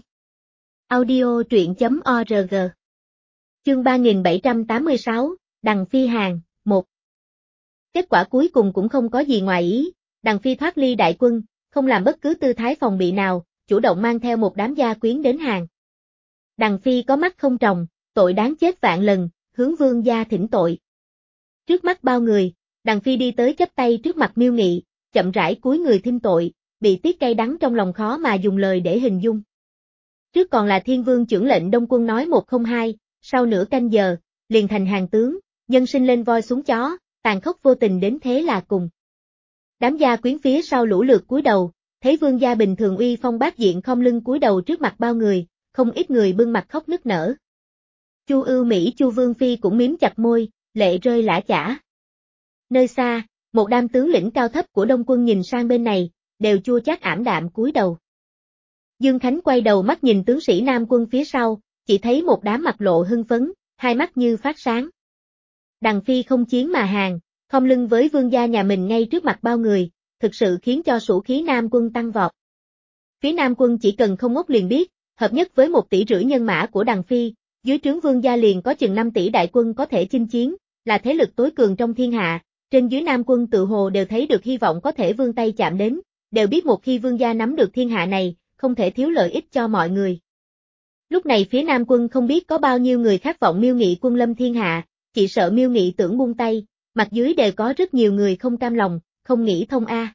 S1: Audio truyện chấm org. Chương ba nghìn bảy trăm tám mươi sáu, Đằng Phi hàng, một. Kết quả cuối cùng cũng không có gì ngoài ý, Đằng Phi thoát ly đại quân, không làm bất cứ tư thái phòng bị nào, chủ động mang theo một đám gia quyến đến hàng. Đằng Phi có mắt không tròng, tội đáng chết vạn lần, hướng vương gia thỉnh tội. Trước mắt bao người, Đằng Phi đi tới chắp tay trước mặt Miêu Nghị, chậm rãi cúi người thinh tội, bị tiếc cay đắng trong lòng khó mà dùng lời để hình dung. Trước còn là Thiên Vương trưởng lệnh Đông Quân nói một không hai, sau nửa canh giờ, liền thành hàng tướng, nhân sinh lên voi xuống chó, tàn khốc vô tình đến thế là cùng. Đám gia quyến phía sau lũ lượt cúi đầu, thấy vương gia bình thường uy phong bát diện khom lưng cúi đầu trước mặt bao người, không ít người bưng mặt khóc nức nở. Chu Ưu Mỹ Chu Vương Phi cũng miếm chặt môi, lệ rơi lã chã. Nơi xa, một đám tướng lĩnh cao thấp của Đông Quân nhìn sang bên này, đều chua chát ảm đạm cúi đầu. Dương Khánh quay đầu mắt nhìn tướng sĩ Nam Quân phía sau, chỉ thấy một đám mặt lộ hưng phấn, hai mắt như phát sáng. Đằng Phi không chiến mà hàng, khom lưng với vương gia nhà mình ngay trước mặt bao người, thực sự khiến cho sủ khí Nam quân tăng vọt. Phía Nam quân chỉ cần không ngốc liền biết, hợp nhất với một tỷ rưỡi nhân mã của Đằng Phi, dưới trướng vương gia liền có chừng năm tỷ đại quân có thể chinh chiến, là thế lực tối cường trong thiên hạ, trên dưới Nam quân tự hồ đều thấy được hy vọng có thể vươn tay chạm đến, đều biết một khi vương gia nắm được thiên hạ này, không thể thiếu lợi ích cho mọi người. Lúc này phía Nam quân không biết có bao nhiêu người khát vọng Miêu Nghị quân lâm thiên hạ, chỉ sợ Miêu Nghị tưởng buông tay, mặt dưới đều có rất nhiều người không cam lòng, không nghĩ thông a.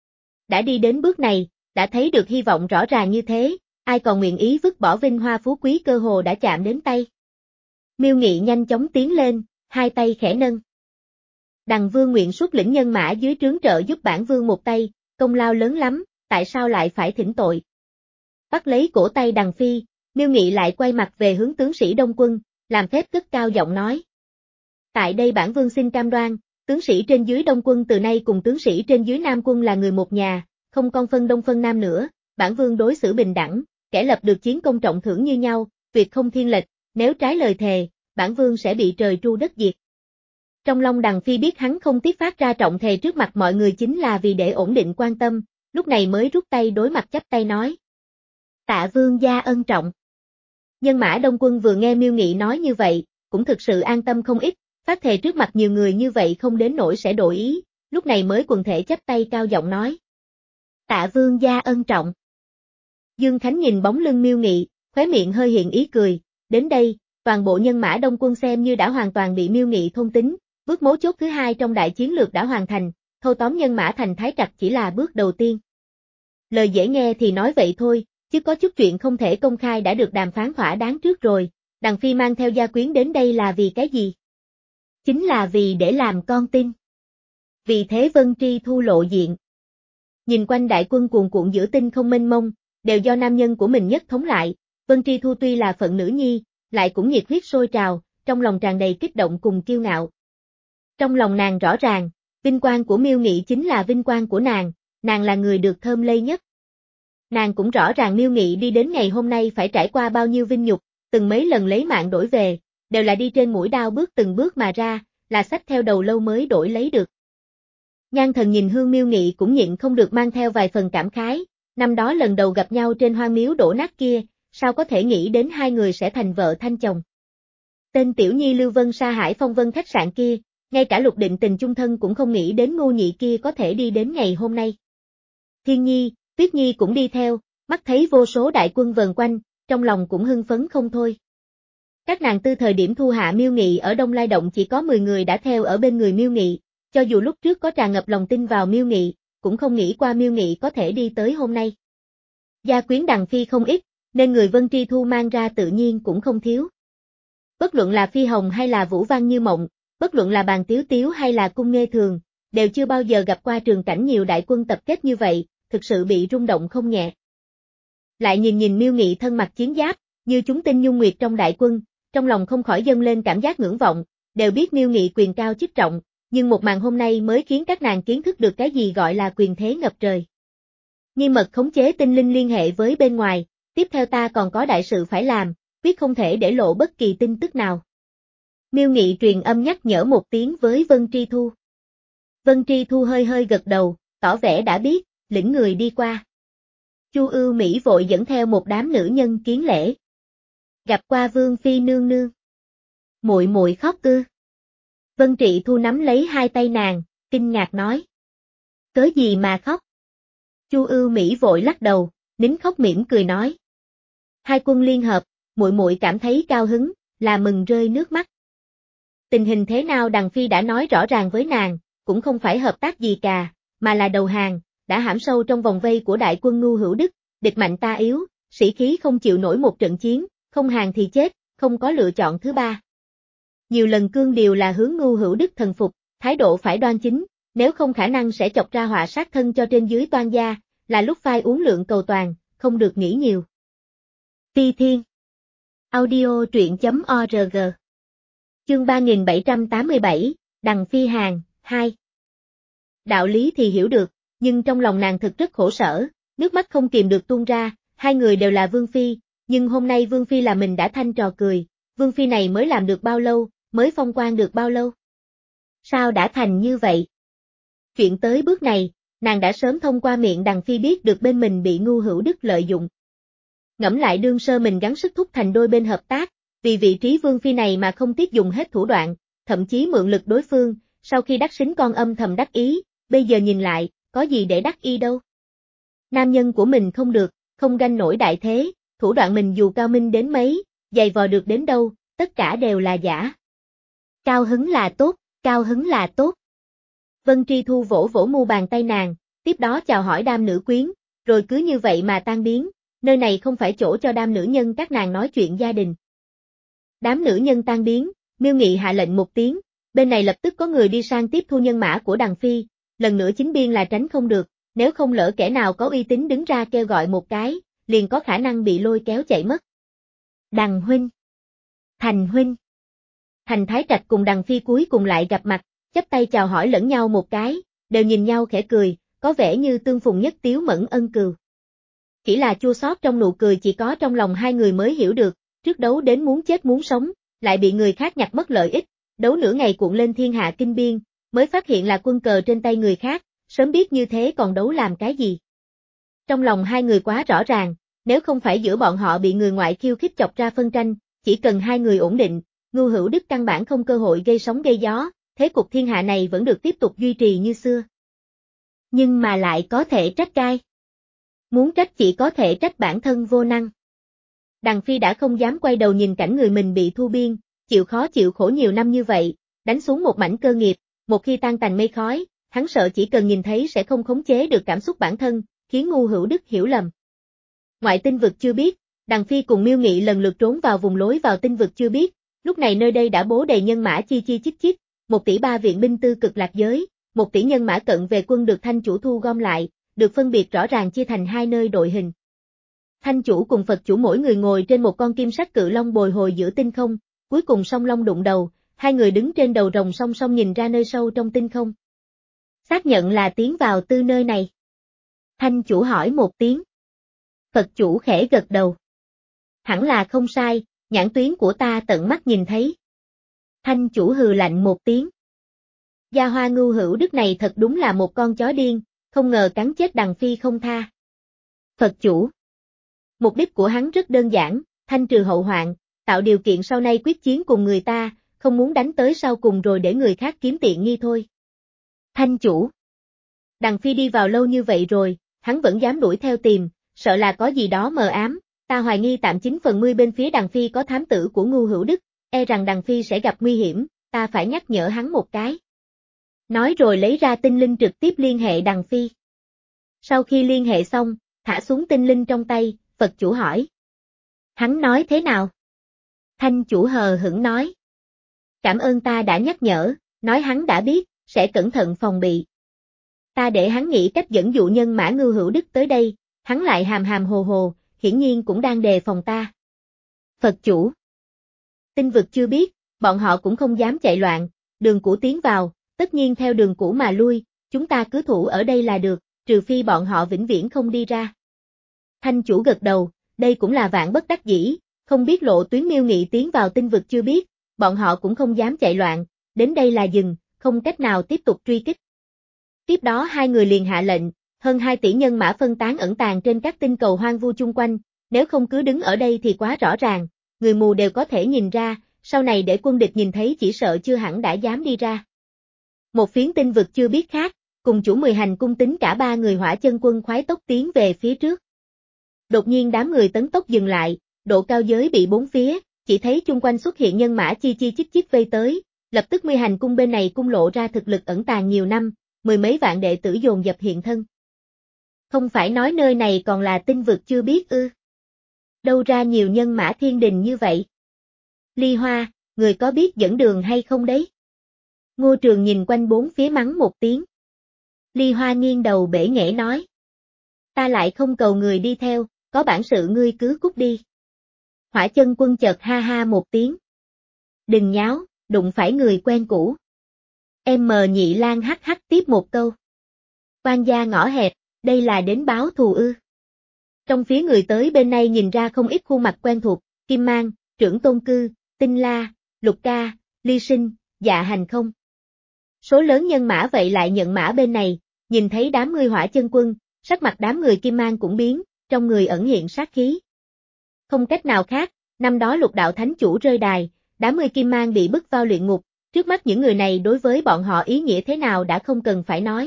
S1: Đã đi đến bước này, đã thấy được hy vọng rõ ràng như thế, ai còn nguyện ý vứt bỏ vinh hoa phú quý cơ hồ đã chạm đến tay. Miêu Nghị nhanh chóng tiến lên, hai tay khẽ nâng. Đằng Vương nguyện xuất lĩnh nhân mã dưới trướng trợ giúp bản Vương một tay, công lao lớn lắm, tại sao lại phải thỉnh tội? Bắt lấy cổ tay Đằng Phi, Miêu Nghị lại quay mặt về hướng tướng sĩ Đông quân, làm phép cất cao giọng nói. Tại đây bản Vương xin cam đoan, tướng sĩ trên dưới Đông quân từ nay cùng tướng sĩ trên dưới Nam quân là người một nhà, không còn phân Đông phân Nam nữa, bản Vương đối xử bình đẳng, kẻ lập được chiến công trọng thưởng như nhau, tuyệt không thiên lệch, nếu trái lời thề, bản Vương sẽ bị trời tru đất diệt. Trong lòng Đằng Phi biết hắn không tiết phát ra trọng thề trước mặt mọi người chính là vì để ổn định quan tâm, lúc này mới rút tay đối mặt chắp tay nói. Tạ Vương gia ân trọng. Nhân mã Đông quân vừa nghe Miêu Nghị nói như vậy, cũng thực sự an tâm không ít, phát thề trước mặt nhiều người như vậy không đến nỗi sẽ đổi ý, lúc này mới quần thể chắp tay cao giọng nói. Tạ Vương gia ân trọng. Dương Khánh nhìn bóng lưng Miêu Nghị, khóe miệng hơi hiện ý cười, đến đây, toàn bộ nhân mã Đông quân xem như đã hoàn toàn bị Miêu Nghị thôn tính, bước mấu chốt thứ hai trong đại chiến lược đã hoàn thành, thâu tóm nhân mã thành Thái Trạch chỉ là bước đầu tiên. Lời dễ nghe thì nói vậy thôi, chứ có chút chuyện không thể công khai đã được đàm phán thỏa đáng trước rồi, Đằng Phi mang theo gia quyến đến đây là vì cái gì? Chính là vì để làm con tin. Vì thế Vân Tri Thu lộ diện. Nhìn quanh đại quân cuồn cuộn giữa tinh không mênh mông, đều do nam nhân của mình nhất thống lại, Vân Tri Thu tuy là phận nữ nhi, lại cũng nhiệt huyết sôi trào, trong lòng tràn đầy kích động cùng kiêu ngạo. Trong lòng nàng rõ ràng, vinh quang của Miêu Nghị chính là vinh quang của nàng, nàng là người được thơm lây nhất. Nàng cũng rõ ràng Miêu Nghị đi đến ngày hôm nay phải trải qua bao nhiêu vinh nhục, từng mấy lần lấy mạng đổi về, đều là đi trên mũi đao bước từng bước mà ra, là xách theo đầu lâu mới đổi lấy được. Nhan Thần nhìn Hương Miêu Nghị cũng nhịn không được mang theo vài phần cảm khái, năm đó lần đầu gặp nhau trên hoang miếu đổ nát kia, sao có thể nghĩ đến hai người sẽ thành vợ thanh chồng. Tên tiểu nhi Lưu Vân Sa Hải Phong Vân khách sạn kia, ngay cả Lục Định Tình chung thân cũng không nghĩ đến ngu nhị kia có thể đi đến ngày hôm nay. Thiên Nhi, Tuyết Nhi cũng đi theo, mắt thấy vô số đại quân vần quanh, trong lòng cũng hưng phấn không thôi. Các nàng từ thời điểm thu hạ Miêu Nghị ở Đông Lai Động chỉ có mười người đã theo ở bên người Miêu Nghị, cho dù lúc trước có tràn ngập lòng tin vào Miêu Nghị, cũng không nghĩ qua Miêu Nghị có thể đi tới hôm nay. Gia quyến Đằng Phi không ít, nên người Vân Tri Thu mang ra tự nhiên cũng không thiếu. Bất luận là Phi Hồng hay là Vũ Văn Như Mộng, bất luận là Bàn Tiếu Tiếu hay là Cung Nghê Thường, đều chưa bao giờ gặp qua trường cảnh nhiều đại quân tập kết như vậy, thực sự bị rung động không nhẹ. Lại nhìn nhìn Miêu Nghị thân mặc chiến giáp, như chúng tinh nhung nguyệt trong đại quân, trong lòng không khỏi dâng lên cảm giác ngưỡng vọng, đều biết Miêu Nghị quyền cao chức trọng, nhưng một màn hôm nay mới khiến các nàng kiến thức được cái gì gọi là quyền thế ngập trời. Nghiêm mật khống chế tinh linh liên hệ với bên ngoài, tiếp theo ta còn có đại sự phải làm, quyết không thể để lộ bất kỳ tin tức nào. Miêu Nghị truyền âm nhắc nhở một tiếng với Vân Tri Thu. Vân Tri Thu hơi hơi gật đầu, tỏ vẻ đã biết, lĩnh người đi qua. Chu Ưu Mỹ vội dẫn theo một đám nữ nhân kiến lễ. Gặp qua Vương Phi nương nương. Muội muội khóc ư? Vân Trị Thu nắm lấy hai tay nàng, kinh ngạc nói. Cớ gì mà khóc? Chu Ưu Mỹ vội lắc đầu, nín khóc mỉm cười nói. Hai quân liên hợp, muội muội cảm thấy cao hứng, là mừng rơi nước mắt. Tình hình thế nào Đằng Phi đã nói rõ ràng với nàng, cũng không phải hợp tác gì cả, mà là đầu hàng, đã hãm sâu trong vòng vây của đại quân Ngưu Hữu Đức, địch mạnh ta yếu, sĩ khí không chịu nổi một trận chiến, không hàng thì chết, không có lựa chọn thứ ba. Nhiều lần cương điều là hướng Ngưu Hữu Đức thần phục, thái độ phải đoan chính, nếu không khả năng sẽ chọc ra họa sát thân cho trên dưới toan gia, là lúc phai uống lượng cầu toàn, không được nghĩ nhiều. Phi Thiên Audio truyện chấm org Chương ba nghìn bảy trăm tám mươi bảy, Đằng Phi hàng, hai. Đạo lý thì hiểu được, nhưng trong lòng nàng thực rất khổ sở, nước mắt không kìm được tuôn ra, hai người đều là Vương Phi, nhưng hôm nay Vương Phi là mình đã thanh trò cười, Vương Phi này mới làm được bao lâu, mới phong quan được bao lâu? Sao đã thành như vậy? Chuyện tới bước này, nàng đã sớm thông qua miệng Đằng Phi biết được bên mình bị Ngưu Hữu Đức lợi dụng. Ngẫm lại đương sơ mình gắng sức thúc thành đôi bên hợp tác, vì vị trí Vương Phi này mà không tiếc dùng hết thủ đoạn, thậm chí mượn lực đối phương, sau khi đắc xính con âm thầm đắc ý, bây giờ nhìn lại, có gì để đắc ý đâu. Nam nhân của mình không được, không ganh nổi đại thế, thủ đoạn mình dù cao minh đến mấy, dày vò được đến đâu, tất cả đều là giả. Cao hứng là tốt, cao hứng là tốt. Vân Tri Thu vỗ vỗ mu bàn tay nàng, tiếp đó chào hỏi đám nữ quyến, rồi cứ như vậy mà tan biến, nơi này không phải chỗ cho đám nữ nhân các nàng nói chuyện gia đình. Đám nữ nhân tan biến, Miêu Nghị hạ lệnh một tiếng, bên này lập tức có người đi sang tiếp thu nhân mã của Đằng Phi, lần nữa chính biên là tránh không được, nếu không lỡ kẻ nào có uy tín đứng ra kêu gọi một cái, liền có khả năng bị lôi kéo chạy mất. Đằng huynh, Thành huynh. Thành Thái Trạch cùng Đằng Phi cuối cùng lại gặp mặt, chắp tay chào hỏi lẫn nhau một cái, đều nhìn nhau khẽ cười, có vẻ như tương phùng nhất tiếu mẫn ân cừu. Chỉ là chua xót trong nụ cười chỉ có trong lòng hai người mới hiểu được, trước đấu đến muốn chết muốn sống, lại bị người khác nhặt mất lợi ích, đấu nửa ngày cuộn lên thiên hạ kinh biên, mới phát hiện là quân cờ trên tay người khác, sớm biết như thế còn đấu làm cái gì. Trong lòng hai người quá rõ ràng, nếu không phải giữa bọn họ bị người ngoại khiêu khích chọc ra phân tranh, chỉ cần hai người ổn định, Ngưu Hữu Đức căn bản không cơ hội gây sóng gây gió, thế cục thiên hạ này vẫn được tiếp tục duy trì như xưa. Nhưng mà lại có thể trách cai. Muốn trách chỉ có thể trách bản thân vô năng. Đằng Phi đã không dám quay đầu nhìn cảnh người mình bị thu biên, chịu khó chịu khổ nhiều năm như vậy, đánh xuống một mảnh cơ nghiệp, một khi tan tành mây khói, hắn sợ chỉ cần nhìn thấy sẽ không khống chế được cảm xúc bản thân, khiến Ngưu Hữu Đức hiểu lầm. Ngoại tinh vực chưa biết, Đằng Phi cùng Miêu Nghị lần lượt trốn vào vùng lối vào tinh vực chưa biết, lúc này nơi đây đã bố đầy nhân mã chi chi chít chít, một tỷ ba viện binh tư cực lạc giới, một tỷ nhân mã cận về quân được Thanh Chủ thu gom lại, được phân biệt rõ ràng chia thành hai nơi đội hình. Thanh Chủ cùng Phật Chủ mỗi người ngồi trên một con kim sắc cự long bồi hồi giữa tinh không, cuối cùng song long đụng đầu, hai người đứng trên đầu rồng song song nhìn ra nơi sâu trong tinh không. Xác nhận là tiến vào tư nơi này. Thanh Chủ hỏi một tiếng. Phật Chủ khẽ gật đầu. Hẳn là không sai, nhãn tuyến của ta tận mắt nhìn thấy. Thanh Chủ hừ lạnh một tiếng. Gia Hoa Ngưu Hữu Đức này thật đúng là một con chó điên, không ngờ cắn chết Đằng Phi không tha. Phật Chủ. Mục đích của hắn rất đơn giản, thanh trừ hậu hoạn, tạo điều kiện sau này quyết chiến cùng người ta, không muốn đánh tới sau cùng rồi để người khác kiếm tiện nghi thôi. Thanh Chủ. Đằng Phi đi vào lâu như vậy rồi, hắn vẫn dám đuổi theo tìm, sợ là có gì đó mờ ám, ta hoài nghi tạm chín phần mươi bên phía Đằng Phi có thám tử của Ngưu Hữu Đức, e rằng Đằng Phi sẽ gặp nguy hiểm, ta phải nhắc nhở hắn một cái. Nói rồi lấy ra tinh linh trực tiếp liên hệ Đằng Phi. Sau khi liên hệ xong, thả xuống tinh linh trong tay, Phật Chủ hỏi. Hắn nói thế nào? Thanh Chủ hờ hững nói. Cảm ơn ta đã nhắc nhở, nói hắn đã biết, sẽ cẩn thận phòng bị. Ta để hắn nghĩ cách dẫn dụ nhân mã Ngưu Hữu Đức tới đây, hắn lại hàm hàm hồ hồ, hiển nhiên cũng đang đề phòng ta. Phật Chủ. Tinh vực chưa biết, bọn họ cũng không dám chạy loạn, đường cũ tiến vào, tất nhiên theo đường cũ mà lui, chúng ta cứ thủ ở đây là được, trừ phi bọn họ vĩnh viễn không đi ra. Thanh Chủ gật đầu, đây cũng là vạn bất đắc dĩ, không biết lộ tuyến Miêu Nghị tiến vào tinh vực chưa biết, bọn họ cũng không dám chạy loạn, đến đây là dừng, không cách nào tiếp tục truy kích. Tiếp đó hai người liền hạ lệnh, hơn hai tỷ nhân mã phân tán ẩn tàng trên các tinh cầu hoang vu chung quanh, nếu không cứ đứng ở đây thì quá rõ ràng, người mù đều có thể nhìn ra, sau này để quân địch nhìn thấy chỉ sợ chưa hẳn đã dám đi ra. Một phiến tinh vực chưa biết khác, cùng chủ mười hành cung tính cả ba người hỏa chân quân khoái tốc tiến về phía trước. Đột nhiên đám người tấn tốc dừng lại, độ cao giới bị bốn phía, chỉ thấy chung quanh xuất hiện nhân mã chi chi chít chít vây tới, lập tức mười hành cung bên này cung lộ ra thực lực ẩn tàng nhiều năm, mười mấy vạn đệ tử dồn dập hiện thân. Không phải nói nơi này còn là tinh vực chưa biết ư? Đâu ra nhiều nhân mã thiên đình như vậy? Ly Hoa, người có biết dẫn đường hay không đấy? Ngô Trường nhìn quanh bốn phía mắng một tiếng. Ly Hoa nghiêng đầu bể nghễ nói. Ta lại không cầu người đi theo, có bản sự ngươi cứ cút đi. Hỏa chân quân chợt ha ha một tiếng. Đừng nháo, đụng phải người quen cũ. Em mờ Nhị Lan hắc hắc tiếp một câu. Quan gia ngõ hẹp, đây là đến báo thù ư? Trong phía người tới bên này nhìn ra không ít khuôn mặt quen thuộc, Kim Mang, Trưởng Tôn Cư, Tinh La, Lục Ca, Ly Sinh, Dạ Hành không. Số lớn nhân mã vậy lại nhận mã bên này, nhìn thấy đám người Hỏa Chân Quân, sắc mặt đám người Kim Mang cũng biến, trong người ẩn hiện sát khí. Không cách nào khác, năm đó Lục Đạo Thánh Chủ rơi đài, đám người Kim Mang bị bức vào luyện ngục, trước mắt những người này đối với bọn họ ý nghĩa thế nào đã không cần phải nói.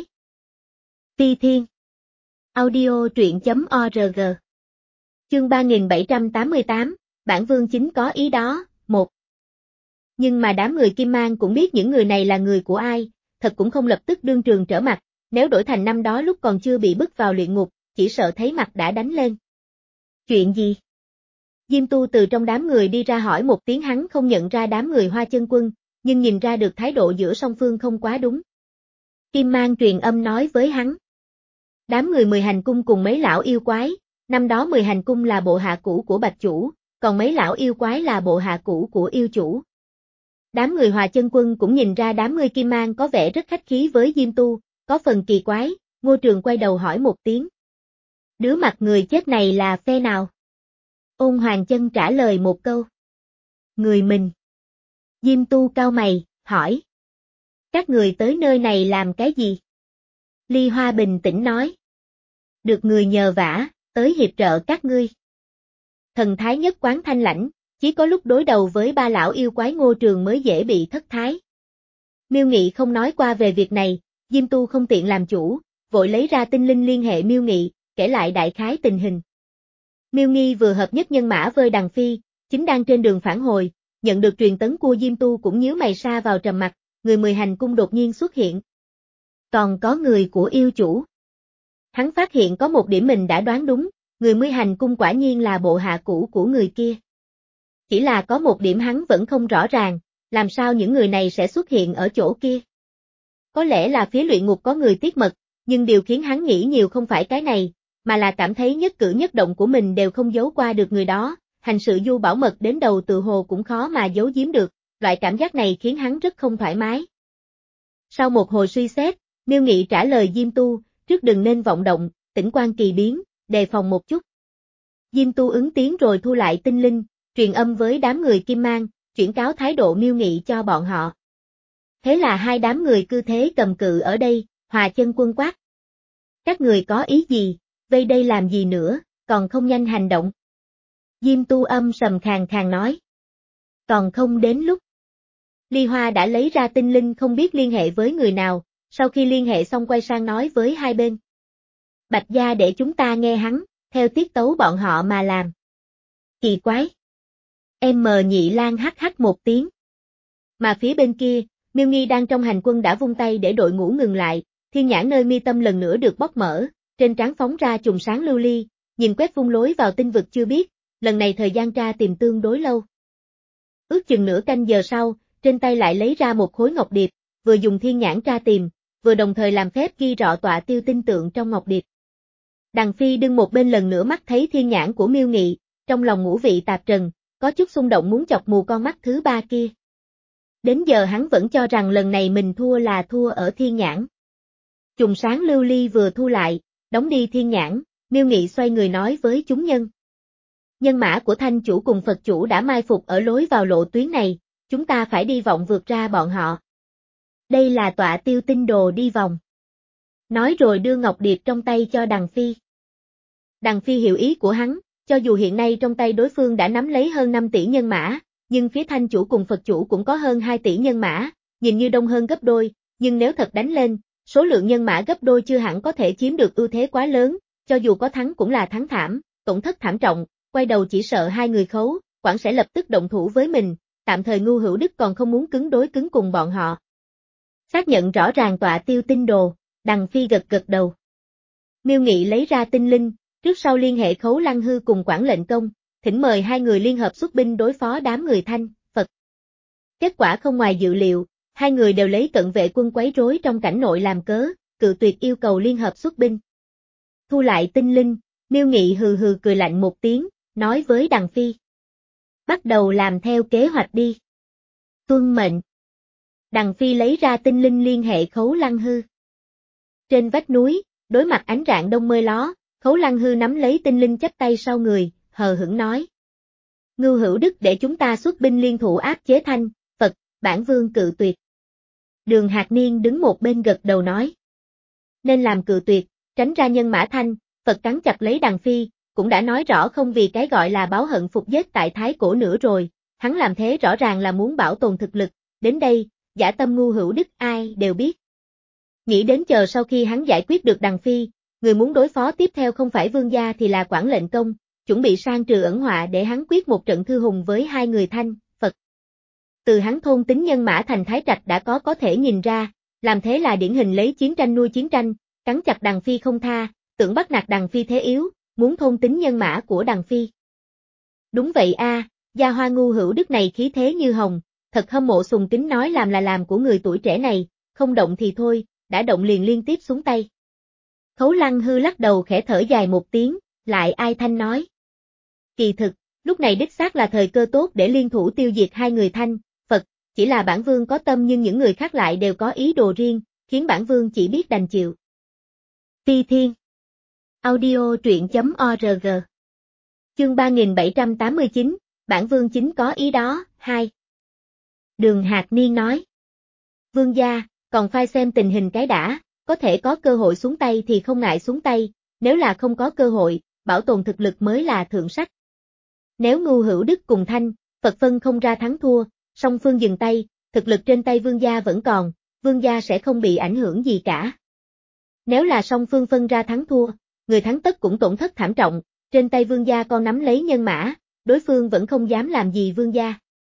S1: Phi Thiên Audio truyện.org Chương ba nghìn bảy trăm tám mươi tám, Bản Vương chính có ý đó, một. Nhưng mà đám người Kim Mang cũng biết những người này là người của ai, thật cũng không lập tức đương trường trở mặt, nếu đổi thành năm đó lúc còn chưa bị bức vào luyện ngục, chỉ sợ thấy mặt đã đánh lên. Chuyện gì? Diêm Tu từ trong đám người đi ra hỏi một tiếng, hắn không nhận ra đám người Hoa Chân Quân, nhưng nhìn ra được thái độ giữa song phương không quá đúng. Kim Mang truyền âm nói với hắn. Đám người Mười Hành Cung cùng mấy lão yêu quái, năm đó Mười Hành Cung là bộ hạ cũ của Bạch Chủ, còn mấy lão yêu quái là bộ hạ cũ của yêu chủ. Đám người Hoa Chân Quân cũng nhìn ra đám người Kim Mang có vẻ rất khách khí với Diêm Tu, có phần kỳ quái, Ngô Trường quay đầu hỏi một tiếng. Đứa mặt người chết này là phe nào? Ôn Hoàng Chân trả lời một câu. Người mình. Diêm Tu cau mày, hỏi. Các người tới nơi này làm cái gì? Ly Hoa bình tĩnh nói. Được người nhờ vả, tới hiệp trợ các ngươi. Thần thái nhất quán thanh lãnh, chỉ có lúc đối đầu với ba lão yêu quái Ngô Trường mới dễ bị thất thái. Miêu Nghị không nói qua về việc này, Diêm Tu không tiện làm chủ, vội lấy ra tinh linh liên hệ Miêu Nghị, kể lại đại khái tình hình. Miêu Nghi vừa hợp nhất nhân mã với Đằng Phi, chính đang trên đường phản hồi, nhận được truyền tấn của Diêm Tu cũng nhíu mày sa vào trầm mặt, người Mười Hành Cung đột nhiên xuất hiện. Còn có người của yêu chủ. Hắn phát hiện có một điểm mình đã đoán đúng, người Mười Hành Cung quả nhiên là bộ hạ cũ của người kia. Chỉ là có một điểm hắn vẫn không rõ ràng, làm sao những người này sẽ xuất hiện ở chỗ kia. Có lẽ là phía luyện ngục có người tiết mật, nhưng điều khiến hắn nghĩ nhiều không phải cái này, mà là cảm thấy nhất cử nhất động của mình đều không giấu qua được người đó, hành sự du bảo mật đến đầu tự hồ cũng khó mà giấu giếm được, loại cảm giác này khiến hắn rất không thoải mái. Sau một hồi suy xét, Miêu Nghị trả lời Diêm Tu, trước đừng nên vọng động, tĩnh quan kỳ biến, đề phòng một chút. Diêm Tu ứng tiếng rồi thu lại tinh linh, truyền âm với đám người Kim Mang, chuyển cáo thái độ Miêu Nghị cho bọn họ. Thế là hai đám người cứ thế cầm cự ở đây, Hòa Chân Quân quát. Các người có ý gì, vây đây làm gì nữa, còn không nhanh hành động. Diêm Tu âm sầm khàn khàn nói. Còn không đến lúc. Ly Hoa đã lấy ra tinh linh không biết liên hệ với người nào, sau khi liên hệ xong quay sang nói với hai bên. Bạch gia để chúng ta nghe hắn, theo tiết tấu bọn họ mà làm. Kỳ quái. Em mờ Nhị Lan hắc hắc một tiếng. Mà phía bên kia, Miêu Nghi đang trong hành quân đã vung tay để đội ngũ ngừng lại, thiên nhãn nơi mi tâm lần nữa được bóc mở, trên trán phóng ra chùm sáng lưu ly, nhìn quét vung lối vào tinh vực chưa biết, lần này thời gian tra tìm tương đối lâu. Ước chừng nửa canh giờ sau, trên tay lại lấy ra một khối ngọc điệp, vừa dùng thiên nhãn tra tìm, vừa đồng thời làm phép ghi rõ tọa tiêu tinh tượng trong ngọc điệp. Đằng Phi đứng một bên lần nữa mắt thấy thiên nhãn của Miêu Nghị, trong lòng ngũ vị tạp trần, có chút xung động muốn chọc mù con mắt thứ ba kia. Đến giờ hắn vẫn cho rằng lần này mình thua là thua ở thiên nhãn. Chùm sáng lưu ly vừa thu lại, đóng đi thiên nhãn, Miêu Nghị xoay người nói với chúng nhân. Nhân mã của Thanh Chủ cùng Phật Chủ đã mai phục ở lối vào lộ tuyến này, chúng ta phải đi vọng vượt ra bọn họ. Đây là tọa tiêu tinh đồ đi vòng. Nói rồi đưa ngọc điệp trong tay cho Đằng Phi. Đằng Phi hiểu ý của hắn, cho dù hiện nay trong tay đối phương đã nắm lấy hơn năm tỷ nhân mã, nhưng phía Thanh Chủ cùng Phật Chủ cũng có hơn hai tỷ nhân mã, nhìn như đông hơn gấp đôi, nhưng nếu thật đánh lên, số lượng nhân mã gấp đôi chưa hẳn có thể chiếm được ưu thế quá lớn, cho dù có thắng cũng là thắng thảm, tổn thất thảm trọng, quay đầu chỉ sợ hai người Khấu, Quản sẽ lập tức động thủ với mình, tạm thời Ngưu Hữu Đức còn không muốn cứng đối cứng cùng bọn họ. Xác nhận rõ ràng tọa tiêu tinh đồ, Đằng Phi gật gật đầu. Miêu Nghị lấy ra tinh linh, trước sau liên hệ Khấu Lăng Hư cùng Quản lệnh công, thỉnh mời hai người liên hợp xuất binh đối phó đám người Thanh, Phật. Kết quả không ngoài dự liệu, hai người đều lấy cận vệ quân quấy rối trong cảnh nội làm cớ, cự tuyệt yêu cầu liên hợp xuất binh. Thu lại tinh linh, Miêu Nghị hừ hừ cười lạnh một tiếng, nói với Đằng Phi. Bắt đầu làm theo kế hoạch đi. Tuân mệnh. Đằng Phi lấy ra tinh linh liên hệ Khấu Lăng Hư. Trên vách núi, đối mặt ánh rạng đông mưa ló, Khấu Lăng Hư nắm lấy tinh linh chắp tay sau người, hờ hững nói. Ngưu Hữu Đức để chúng ta xuất binh liên thủ áp chế Thanh, Phật, bản vương cự tuyệt. Đường Hạc Niên đứng một bên gật đầu nói. Nên làm cự tuyệt, tránh ra nhân mã Thanh, Phật cắn chặt lấy Đằng Phi, cũng đã nói rõ không vì cái gọi là báo hận phục giết tại Thái Cổ nữa rồi, hắn làm thế rõ ràng là muốn bảo tồn thực lực, đến đây, dã tâm Ngưu Hữu Đức ai đều biết. Nghĩ đến chờ sau khi hắn giải quyết được Đằng Phi, người muốn đối phó tiếp theo không phải vương gia thì là Quảng Lệnh Công, chuẩn bị sang trừ ẩn họa để hắn quyết một trận thư hùng với hai người Thanh, Phật. Từ hắn thôn tính nhân mã thành Thái Trạch đã có có thể nhìn ra, làm thế là điển hình lấy chiến tranh nuôi chiến tranh, cắn chặt Đằng Phi không tha, tưởng bắt nạt Đằng Phi thế yếu, muốn thôn tính nhân mã của Đằng Phi. Đúng vậy a, gia hoa Ngưu Hữu Đức này khí thế như hồng, thật hâm mộ sùng kính nói làm là làm của người tuổi trẻ này, không động thì thôi, đã động liền liên tiếp xuống tay. Khấu Lăng Hư lắc đầu khẽ thở dài một tiếng, lại ai thanh nói. Kỳ thực, lúc này đích xác là thời cơ tốt để liên thủ tiêu diệt hai người Thanh, Phật, chỉ là bản vương có tâm nhưng những người khác lại đều có ý đồ riêng, khiến bản vương chỉ biết đành chịu. Phi Thiên Audio truyện chấm org Chương ba nghìn bảy trăm tám mươi chín, bản vương chính có ý đó, hai. Đường Hạc Niên nói. Vương gia, còn phải xem tình hình cái đã, có thể có cơ hội xuống tay thì không ngại xuống tay, nếu là không có cơ hội, bảo tồn thực lực mới là thượng sách. Nếu Ngưu Hữu Đức cùng Thanh, Phật phân không ra thắng thua, song phương dừng tay, thực lực trên tay vương gia vẫn còn, vương gia sẽ không bị ảnh hưởng gì cả. Nếu là song phương phân ra thắng thua, người thắng tất cũng tổn thất thảm trọng, trên tay vương gia còn nắm lấy nhân mã, đối phương vẫn không dám làm gì vương gia.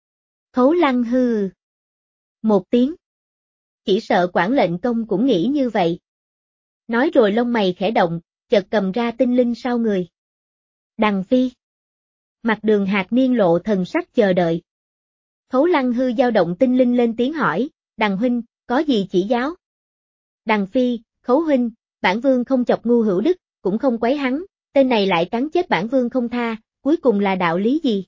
S1: Khấu Lăng Hư một tiếng. Chỉ sợ Quảng Lệnh Công cũng nghĩ như vậy. Nói rồi lông mày khẽ động, chợt cầm ra tinh linh sau người. Đằng Phi. Mặt Đường Hạc Niên lộ thần sắc chờ đợi. Khấu Lăng Hư dao động tinh linh lên tiếng hỏi, Đằng huynh, có gì chỉ giáo? Đằng Phi, Khấu huynh, bản vương không chọc Ngưu Hữu Đức, cũng không quấy hắn, tên này lại cắn chết bản vương không tha, cuối cùng là đạo lý gì?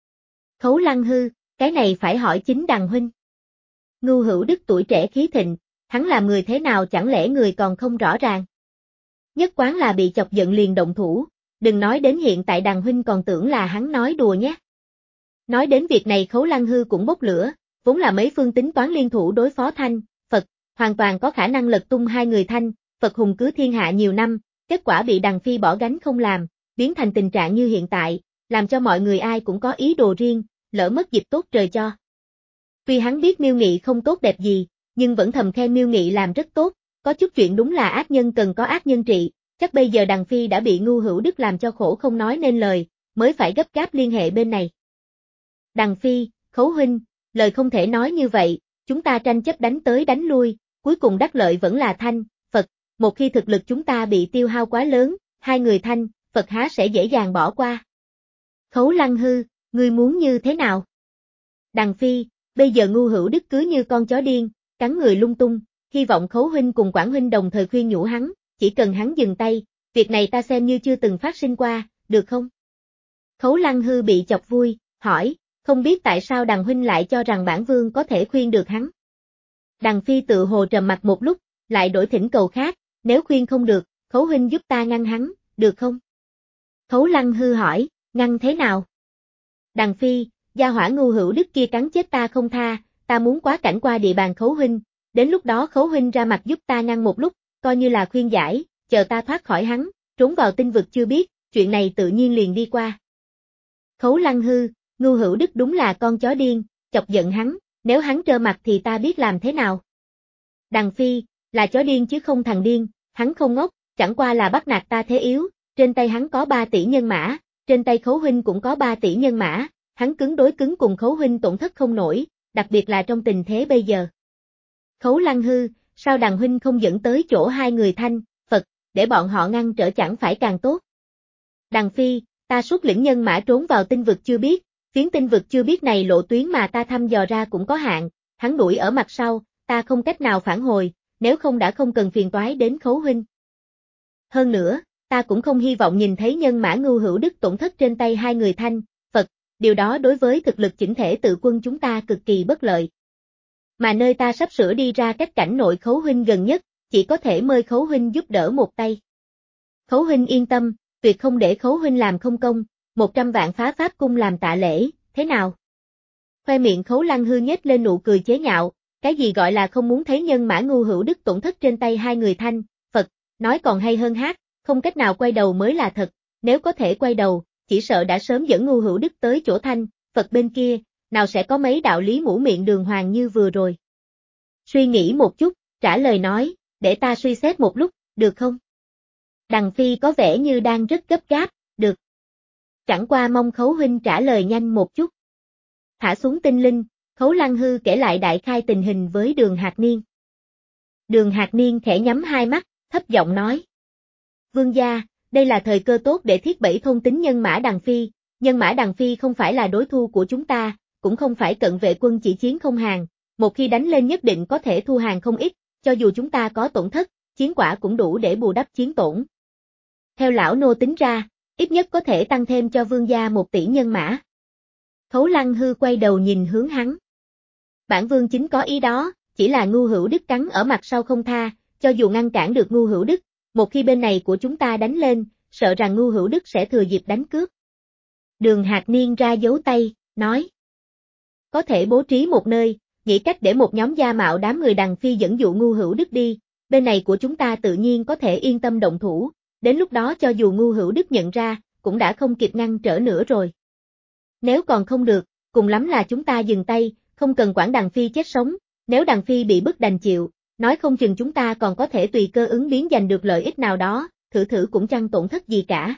S1: Khấu Lăng Hư, cái này phải hỏi chính Đằng huynh. Ngưu Hữu Đức tuổi trẻ khí thịnh, hắn làm người thế nào chẳng lẽ người còn không rõ ràng? Nhất quán là bị chọc giận liền động thủ, đừng nói đến hiện tại Đằng huynh còn tưởng là hắn nói đùa nhé. Nói đến việc này Khấu Lăng Hư cũng bốc lửa, vốn là mấy phương tính toán liên thủ đối phó Thanh, Phật, hoàn toàn có khả năng lật tung hai người Thanh, Phật hùng cứ thiên hạ nhiều năm, kết quả bị Đằng Phi bỏ gánh không làm, biến thành tình trạng như hiện tại, làm cho mọi người ai cũng có ý đồ riêng, lỡ mất dịp tốt trời cho. Tuy hắn biết Miêu Nghị không tốt đẹp gì, nhưng vẫn thầm khen Miêu Nghị làm rất tốt, có chút chuyện đúng là ác nhân cần có ác nhân trị, chắc bây giờ Đằng Phi đã bị Ngưu Hữu Đức làm cho khổ không nói nên lời, mới phải gấp gáp liên hệ bên này. Đằng Phi, Khấu huynh, lời không thể nói như vậy, chúng ta tranh chấp đánh tới đánh lui, cuối cùng đắc lợi vẫn là Thanh, Phật, một khi thực lực chúng ta bị tiêu hao quá lớn, hai người Thanh, Phật há sẽ dễ dàng bỏ qua. Khấu Lăng Hư, ngươi muốn như thế nào? Đằng Phi, bây giờ Ngưu Hữu Đức cứ như con chó điên, cắn người lung tung, hy vọng Khấu huynh cùng Quảng huynh đồng thời khuyên nhủ hắn, chỉ cần hắn dừng tay, việc này ta xem như chưa từng phát sinh qua, được không? Khấu Lăng Hư bị chọc vui, hỏi, không biết tại sao Đằng huynh lại cho rằng bản vương có thể khuyên được hắn. Đằng Phi tự hồ trầm mặt một lúc, lại đổi thỉnh cầu khác, nếu khuyên không được, Khấu huynh giúp ta ngăn hắn, được không? Khấu Lăng Hư hỏi, ngăn thế nào? Đằng Phi, gia hỏa Ngưu Hữu Đức kia cắn chết ta không tha, ta muốn quá cảnh qua địa bàn Khấu huynh, đến lúc đó Khấu huynh ra mặt giúp ta ngăn một lúc, coi như là khuyên giải, chờ ta thoát khỏi hắn, trốn vào tinh vực chưa biết, chuyện này tự nhiên liền đi qua. Khấu Lăng Hư, Ngưu Hữu Đức đúng là con chó điên, chọc giận hắn, nếu hắn trơ mặt thì ta biết làm thế nào. Đằng Phi, là chó điên chứ không thằng điên, hắn không ngốc, chẳng qua là bắt nạt ta thế yếu, trên tay hắn có ba tỷ nhân mã, trên tay Khấu huynh cũng có ba tỷ nhân mã, hắn cứng đối cứng cùng Khấu huynh tổn thất không nổi, đặc biệt là trong tình thế bây giờ. Khấu Lăng Hư, sao Đằng huynh không dẫn tới chỗ hai người Thanh, Phật, để bọn họ ngăn trở chẳng phải càng tốt. Đằng Phi, ta xuất lĩnh nhân mã trốn vào tinh vực chưa biết, phiến tinh vực chưa biết này lộ tuyến mà ta thăm dò ra cũng có hạn, hắn đuổi ở mặt sau, ta không cách nào phản hồi, nếu không đã không cần phiền toái đến Khấu huynh. Hơn nữa, ta cũng không hy vọng nhìn thấy nhân mã Ngưu Hữu Đức tổn thất trên tay hai người Thanh, Phật, điều đó đối với thực lực chỉnh thể tự quân chúng ta cực kỳ bất lợi. Mà nơi ta sắp sửa đi ra cách cảnh nội Khấu huynh gần nhất, chỉ có thể mời Khấu huynh giúp đỡ một tay. Khấu huynh yên tâm, tuyệt không để Khấu huynh làm không công, một trăm vạn phá pháp cung làm tạ lễ, thế nào? Khoe miệng Khấu Lăng Hư nhếch lên nụ cười chế nhạo, cái gì gọi là không muốn thấy nhân mã ngu hữu đức tổn thất trên tay hai người Thanh, Phật, nói còn hay hơn hát, không cách nào quay đầu mới là thật, nếu có thể quay đầu, chỉ sợ đã sớm dẫn ngu hữu đức tới chỗ Thanh, Phật bên kia, nào sẽ có mấy đạo lý mũ miệng đường hoàng như vừa rồi. Suy nghĩ một chút, trả lời nói, để ta suy xét một lúc, được không? Đằng Phi có vẻ như đang rất gấp gáp, được. Chẳng qua mong Khấu huynh trả lời nhanh một chút. Thả xuống tinh linh, Khấu Lăng Hư kể lại đại khai tình hình với Đường Hạc Niên. Đường Hạc Niên khẽ nhắm hai mắt, thấp giọng nói. Vương gia, đây là thời cơ tốt để thiết bẫy thôn tính nhân mã Đằng Phi, nhân mã Đằng Phi không phải là đối thủ của chúng ta, cũng không phải cận vệ quân chỉ chiến không hàng, một khi đánh lên nhất định có thể thu hàng không ít, cho dù chúng ta có tổn thất, chiến quả cũng đủ để bù đắp chiến tổn. Theo lão nô tính ra, ít nhất có thể tăng thêm cho vương gia một tỷ nhân mã. Khấu Lăng Hư quay đầu nhìn hướng hắn. Bản vương chính có ý đó, chỉ là ngu hữu đức cắn ở mặt sau không tha, cho dù ngăn cản được ngu hữu đức, một khi bên này của chúng ta đánh lên, sợ rằng ngu hữu đức sẽ thừa dịp đánh cướp. Đường Hạc Niên ra dấu tay, nói. Có thể bố trí một nơi, nghĩ cách để một nhóm gia mạo đám người Đằng Phi dẫn dụ ngu hữu đức đi, bên này của chúng ta tự nhiên có thể yên tâm động thủ, đến lúc đó cho dù ngu hữu đức nhận ra, cũng đã không kịp ngăn trở nữa rồi. Nếu còn không được, cùng lắm là chúng ta dừng tay, không cần quản Đằng Phi chết sống, nếu Đằng Phi bị bức đành chịu, nói không chừng chúng ta còn có thể tùy cơ ứng biến giành được lợi ích nào đó, thử thử cũng chẳng tổn thất gì cả.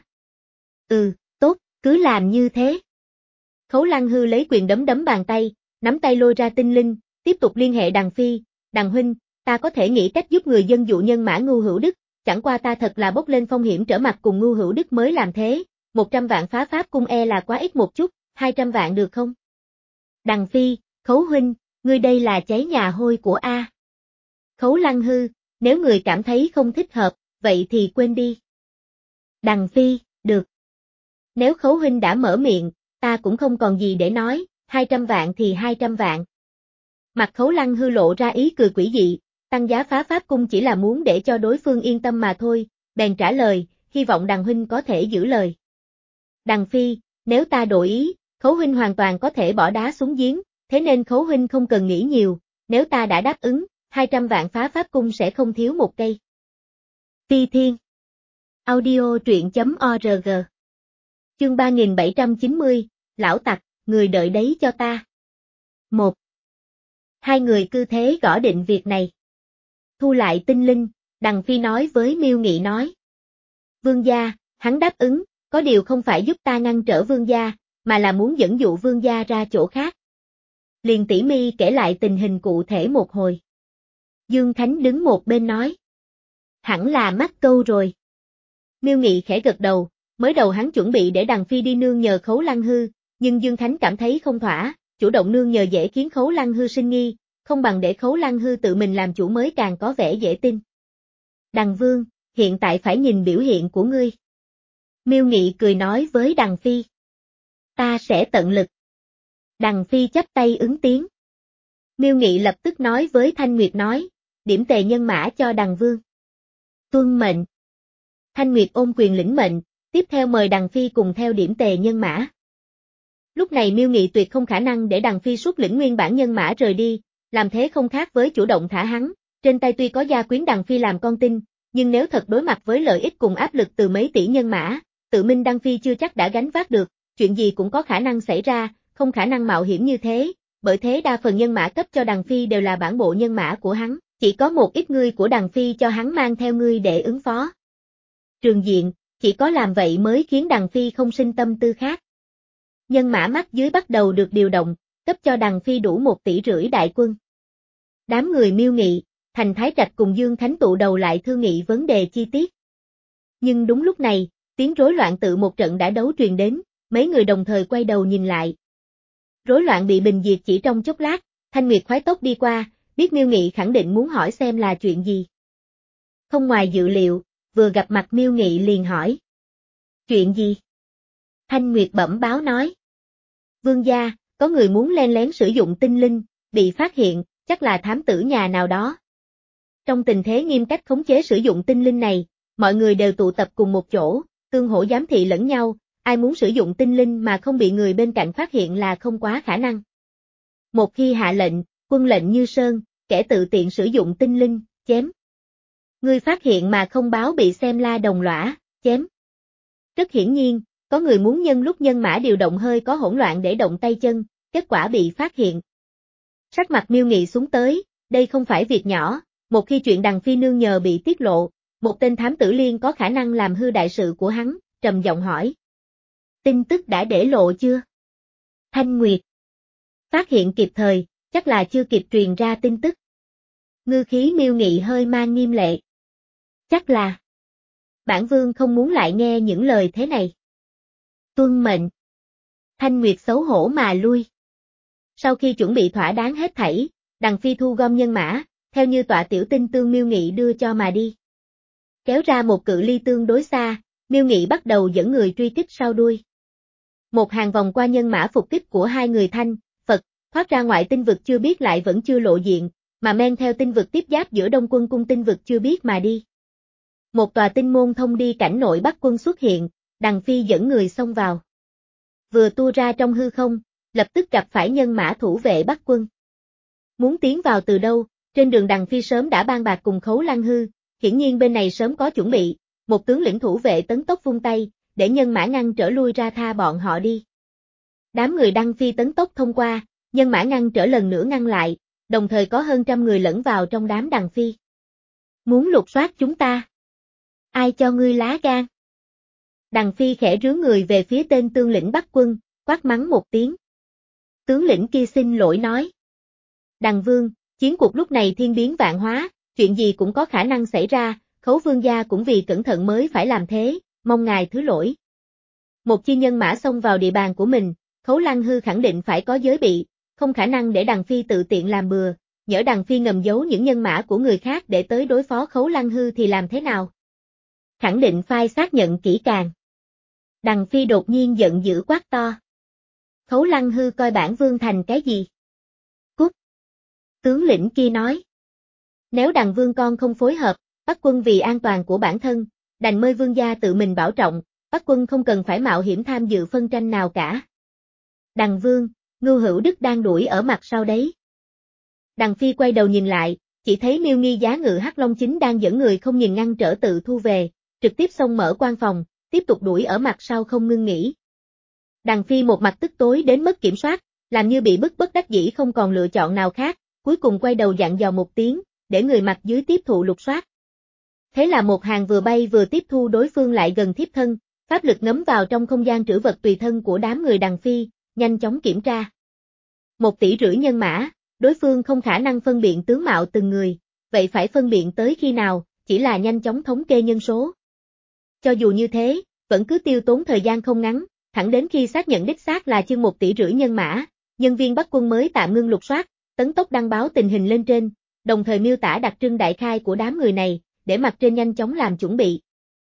S1: Ừ, tốt, cứ làm như thế. Khấu Lăng Hư lấy quyền đấm đấm bàn tay, nắm tay lôi ra tinh linh, tiếp tục liên hệ Đằng Phi, Đằng huynh, ta có thể nghĩ cách giúp người dân dụ nhân mã ngu hữu đức, chẳng qua ta thật là bốc lên phong hiểm trở mặt cùng ngu hữu đức mới làm thế, một trăm vạn phá pháp cung e là quá ít một chút, hai trăm vạn được không? Đằng Phi, Khấu huynh, ngươi đây là cháy nhà hôi của A. Khấu Lăng Hư, nếu người cảm thấy không thích hợp, vậy thì quên đi. Đằng Phi, được. Nếu Khấu huynh đã mở miệng, ta cũng không còn gì để nói, hai trăm vạn thì hai trăm vạn. Mặt Khấu Lăng Hư lộ ra ý cười quỷ dị, tăng giá phá pháp cung chỉ là muốn để cho đối phương yên tâm mà thôi, bèn trả lời, hy vọng Đằng huynh có thể giữ lời. Đằng Phi, nếu ta đổi ý, Khấu huynh hoàn toàn có thể bỏ đá xuống giếng, thế nên Khấu huynh không cần nghĩ nhiều, nếu ta đã đáp ứng, hai trăm vạn phá pháp cung sẽ không thiếu một cây. Phi Thiên Audio truyện chấm org Chương ba nghìn bảy trăm chín mươi, Lão Tặc, người đợi đấy cho ta. một. Hai người cứ thế gõ định việc này. Thu lại tinh linh, Đằng Phi nói với Miêu Nghị nói. Vương gia, hắn đáp ứng, có điều không phải giúp ta ngăn trở vương gia, mà là muốn dẫn dụ vương gia ra chỗ khác. Liền tỉ mi kể lại tình hình cụ thể một hồi. Dương Khánh đứng một bên nói. Hẳn là mắc câu rồi. Miêu Nghị khẽ gật đầu, mới đầu hắn chuẩn bị để Đằng Phi đi nương nhờ Khấu Lăng Hư, nhưng Dương Khánh cảm thấy không thỏa, chủ động nương nhờ dễ khiến Khấu Lăng Hư sinh nghi, không bằng để Khấu Lăng Hư tự mình làm chủ mới càng có vẻ dễ tin. Đằng Vương, hiện tại phải nhìn biểu hiện của ngươi. Miêu Nghị cười nói với Đằng Phi. Ta sẽ tận lực. Đằng Phi chắp tay ứng tiếng. Miêu Nghị lập tức nói với Thanh Nguyệt nói, điểm tề nhân mã cho Đằng Vương. Tuân mệnh. Thanh Nguyệt ôm quyền lĩnh mệnh, tiếp theo mời Đằng Phi cùng theo điểm tề nhân mã. Lúc này Miêu Nghị tuyệt không khả năng để Đằng Phi xuất lĩnh nguyên bản nhân mã rời đi, làm thế không khác với chủ động thả hắn, trên tay tuy có gia quyến Đằng Phi làm con tin, nhưng nếu thật đối mặt với lợi ích cùng áp lực từ mấy tỷ nhân mã, tự minh Đằng Phi chưa chắc đã gánh vác được, chuyện gì cũng có khả năng xảy ra, không khả năng mạo hiểm như thế, bởi thế đa phần nhân mã cấp cho Đằng Phi đều là bản bộ nhân mã của hắn, chỉ có một ít người của Đằng Phi cho hắn mang theo ngươi để ứng phó. Trường diện, chỉ có làm vậy mới khiến Đằng Phi không sinh tâm tư khác. Nhân mã mắt dưới bắt đầu được điều động, cấp cho Đằng Phi đủ một tỷ rưỡi đại quân. Đám người Miêu Nghị, Thành Thái Trạch cùng Dương Khánh tụ đầu lại thương nghị vấn đề chi tiết. Nhưng đúng lúc này, tiếng rối loạn tự một trận đã đấu truyền đến, mấy người đồng thời quay đầu nhìn lại. Rối loạn bị bình diệt chỉ trong chốc lát, Thanh Nguyệt khoái tốc đi qua, biết Miêu Nghị khẳng định muốn hỏi xem là chuyện gì. Không ngoài dự liệu, vừa gặp mặt Miêu Nghị liền hỏi. Chuyện gì? Thanh Nguyệt bẩm báo nói. Vương gia, có người muốn len lén sử dụng tinh linh, bị phát hiện, chắc là thám tử nhà nào đó. Trong tình thế nghiêm cách khống chế sử dụng tinh linh này, mọi người đều tụ tập cùng một chỗ, tương hỗ giám thị lẫn nhau, ai muốn sử dụng tinh linh mà không bị người bên cạnh phát hiện là không quá khả năng. Một khi hạ lệnh, quân lệnh như sơn, kẻ tự tiện sử dụng tinh linh, chém. Người phát hiện mà không báo bị xem la đồng lõa, chém. Rất hiển nhiên, có người muốn nhân lúc nhân mã điều động hơi có hỗn loạn để động tay chân, kết quả bị phát hiện. Sắc mặt Miêu Nghị xuống tới, đây không phải việc nhỏ, một khi chuyện Đằng Phi nương nhờ bị tiết lộ, một tên thám tử liên có khả năng làm hư đại sự của hắn, trầm giọng hỏi. Tin tức đã để lộ chưa? Thanh Nguyệt. Phát hiện kịp thời, chắc là chưa kịp truyền ra tin tức. Ngư khí Miêu Nghị hơi mang nghiêm lệ. Chắc là. Bản vương không muốn lại nghe những lời thế này. Tuân mệnh. Thanh Nguyệt xấu hổ mà lui. Sau khi chuẩn bị thỏa đáng hết thảy, Đằng Phi thu gom nhân mã, theo như tọa tiểu tinh tương Miêu Nghị đưa cho mà đi. Kéo ra một cự ly tương đối xa, Miêu Nghị bắt đầu dẫn người truy kích sau đuôi. Một hàng vòng qua nhân mã phục kích của hai người Thanh, Phật, thoát ra ngoại tinh vực chưa biết lại vẫn chưa lộ diện, mà men theo tinh vực tiếp giáp giữa Đông Quân cung tinh vực chưa biết mà đi. Một tòa tinh môn thông đi cảnh nội Bắc quân xuất hiện, Đằng Phi dẫn người xông vào. Vừa tua ra trong hư không, lập tức gặp phải nhân mã thủ vệ Bắc quân. Muốn tiến vào từ đâu, trên đường Đằng Phi sớm đã ban bạc cùng Khấu Lăng Hư, hiển nhiên bên này sớm có chuẩn bị, một tướng lĩnh thủ vệ tấn tốc vung tay, để nhân mã ngăn trở lui ra tha bọn họ đi. Đám người Đằng Phi tấn tốc thông qua, nhân mã ngăn trở lần nữa ngăn lại, đồng thời có hơn trăm người lẫn vào trong đám Đằng Phi. Muốn lục soát chúng ta? Ai cho ngươi lá gan? Đằng Phi khẽ rướn người về phía tên tướng lĩnh Bắc quân, quát mắng một tiếng. Tướng lĩnh kia xin lỗi nói. Đằng Vương, chiến cuộc lúc này thiên biến vạn hóa, chuyện gì cũng có khả năng xảy ra, Khấu vương gia cũng vì cẩn thận mới phải làm thế, mong ngài thứ lỗi. Một chi nhân mã xông vào địa bàn của mình, Khấu Lăng Hư khẳng định phải có giới bị, không khả năng để Đằng Phi tự tiện làm bừa, nhỡ Đằng Phi ngầm giấu những nhân mã của người khác để tới đối phó Khấu Lăng Hư thì làm thế nào? Khẳng định phai xác nhận kỹ càng. Đằng Phi đột nhiên giận dữ quát to. Khấu Lăng Hư coi bản vương thành cái gì? Cút! Tướng lĩnh kia nói. Nếu Đằng vương con không phối hợp, Bắc quân vì an toàn của bản thân, đành mời vương gia tự mình bảo trọng, Bắc quân không cần phải mạo hiểm tham dự phân tranh nào cả. Đằng vương, Ngưu Hữu Đức đang đuổi ở mặt sau đấy. Đằng Phi quay đầu nhìn lại, chỉ thấy Miêu Nghi giá ngự Hắc Long Chính đang dẫn người không nhìn ngăn trở tự thu về, trực tiếp xông mở quan phòng, tiếp tục đuổi ở mặt sau không ngưng nghỉ. Đằng Phi một mặt tức tối đến mất kiểm soát, làm như bị bức bất đắc dĩ không còn lựa chọn nào khác, cuối cùng quay đầu dặn dò một tiếng, để người mặt dưới tiếp thụ lục soát. Thế là một hàng vừa bay vừa tiếp thu đối phương lại gần thiếp thân, pháp lực ngấm vào trong không gian trữ vật tùy thân của đám người Đằng Phi, nhanh chóng kiểm tra. Một tỷ rưỡi nhân mã, đối phương không khả năng phân biện tướng mạo từng người, vậy phải phân biện tới khi nào, chỉ là nhanh chóng thống kê nhân số. Cho dù như thế, vẫn cứ tiêu tốn thời gian không ngắn, thẳng đến khi xác nhận đích xác là chừng một tỷ rưỡi nhân mã, nhân viên Bắc quân mới tạm ngưng lục soát, tấn tốc đăng báo tình hình lên trên, đồng thời miêu tả đặc trưng đại khai của đám người này, để mặt trên nhanh chóng làm chuẩn bị.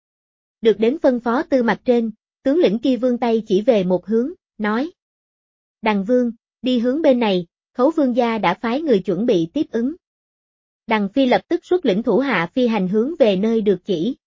S1: Được đến phân phó từ mặt trên, tướng lĩnh kia vươn tay chỉ về một hướng, nói. Đằng Vương, đi hướng bên này, Khấu vương gia đã phái người chuẩn bị tiếp ứng. Đằng Phi lập tức xuất lĩnh thủ hạ phi hành hướng về nơi được chỉ.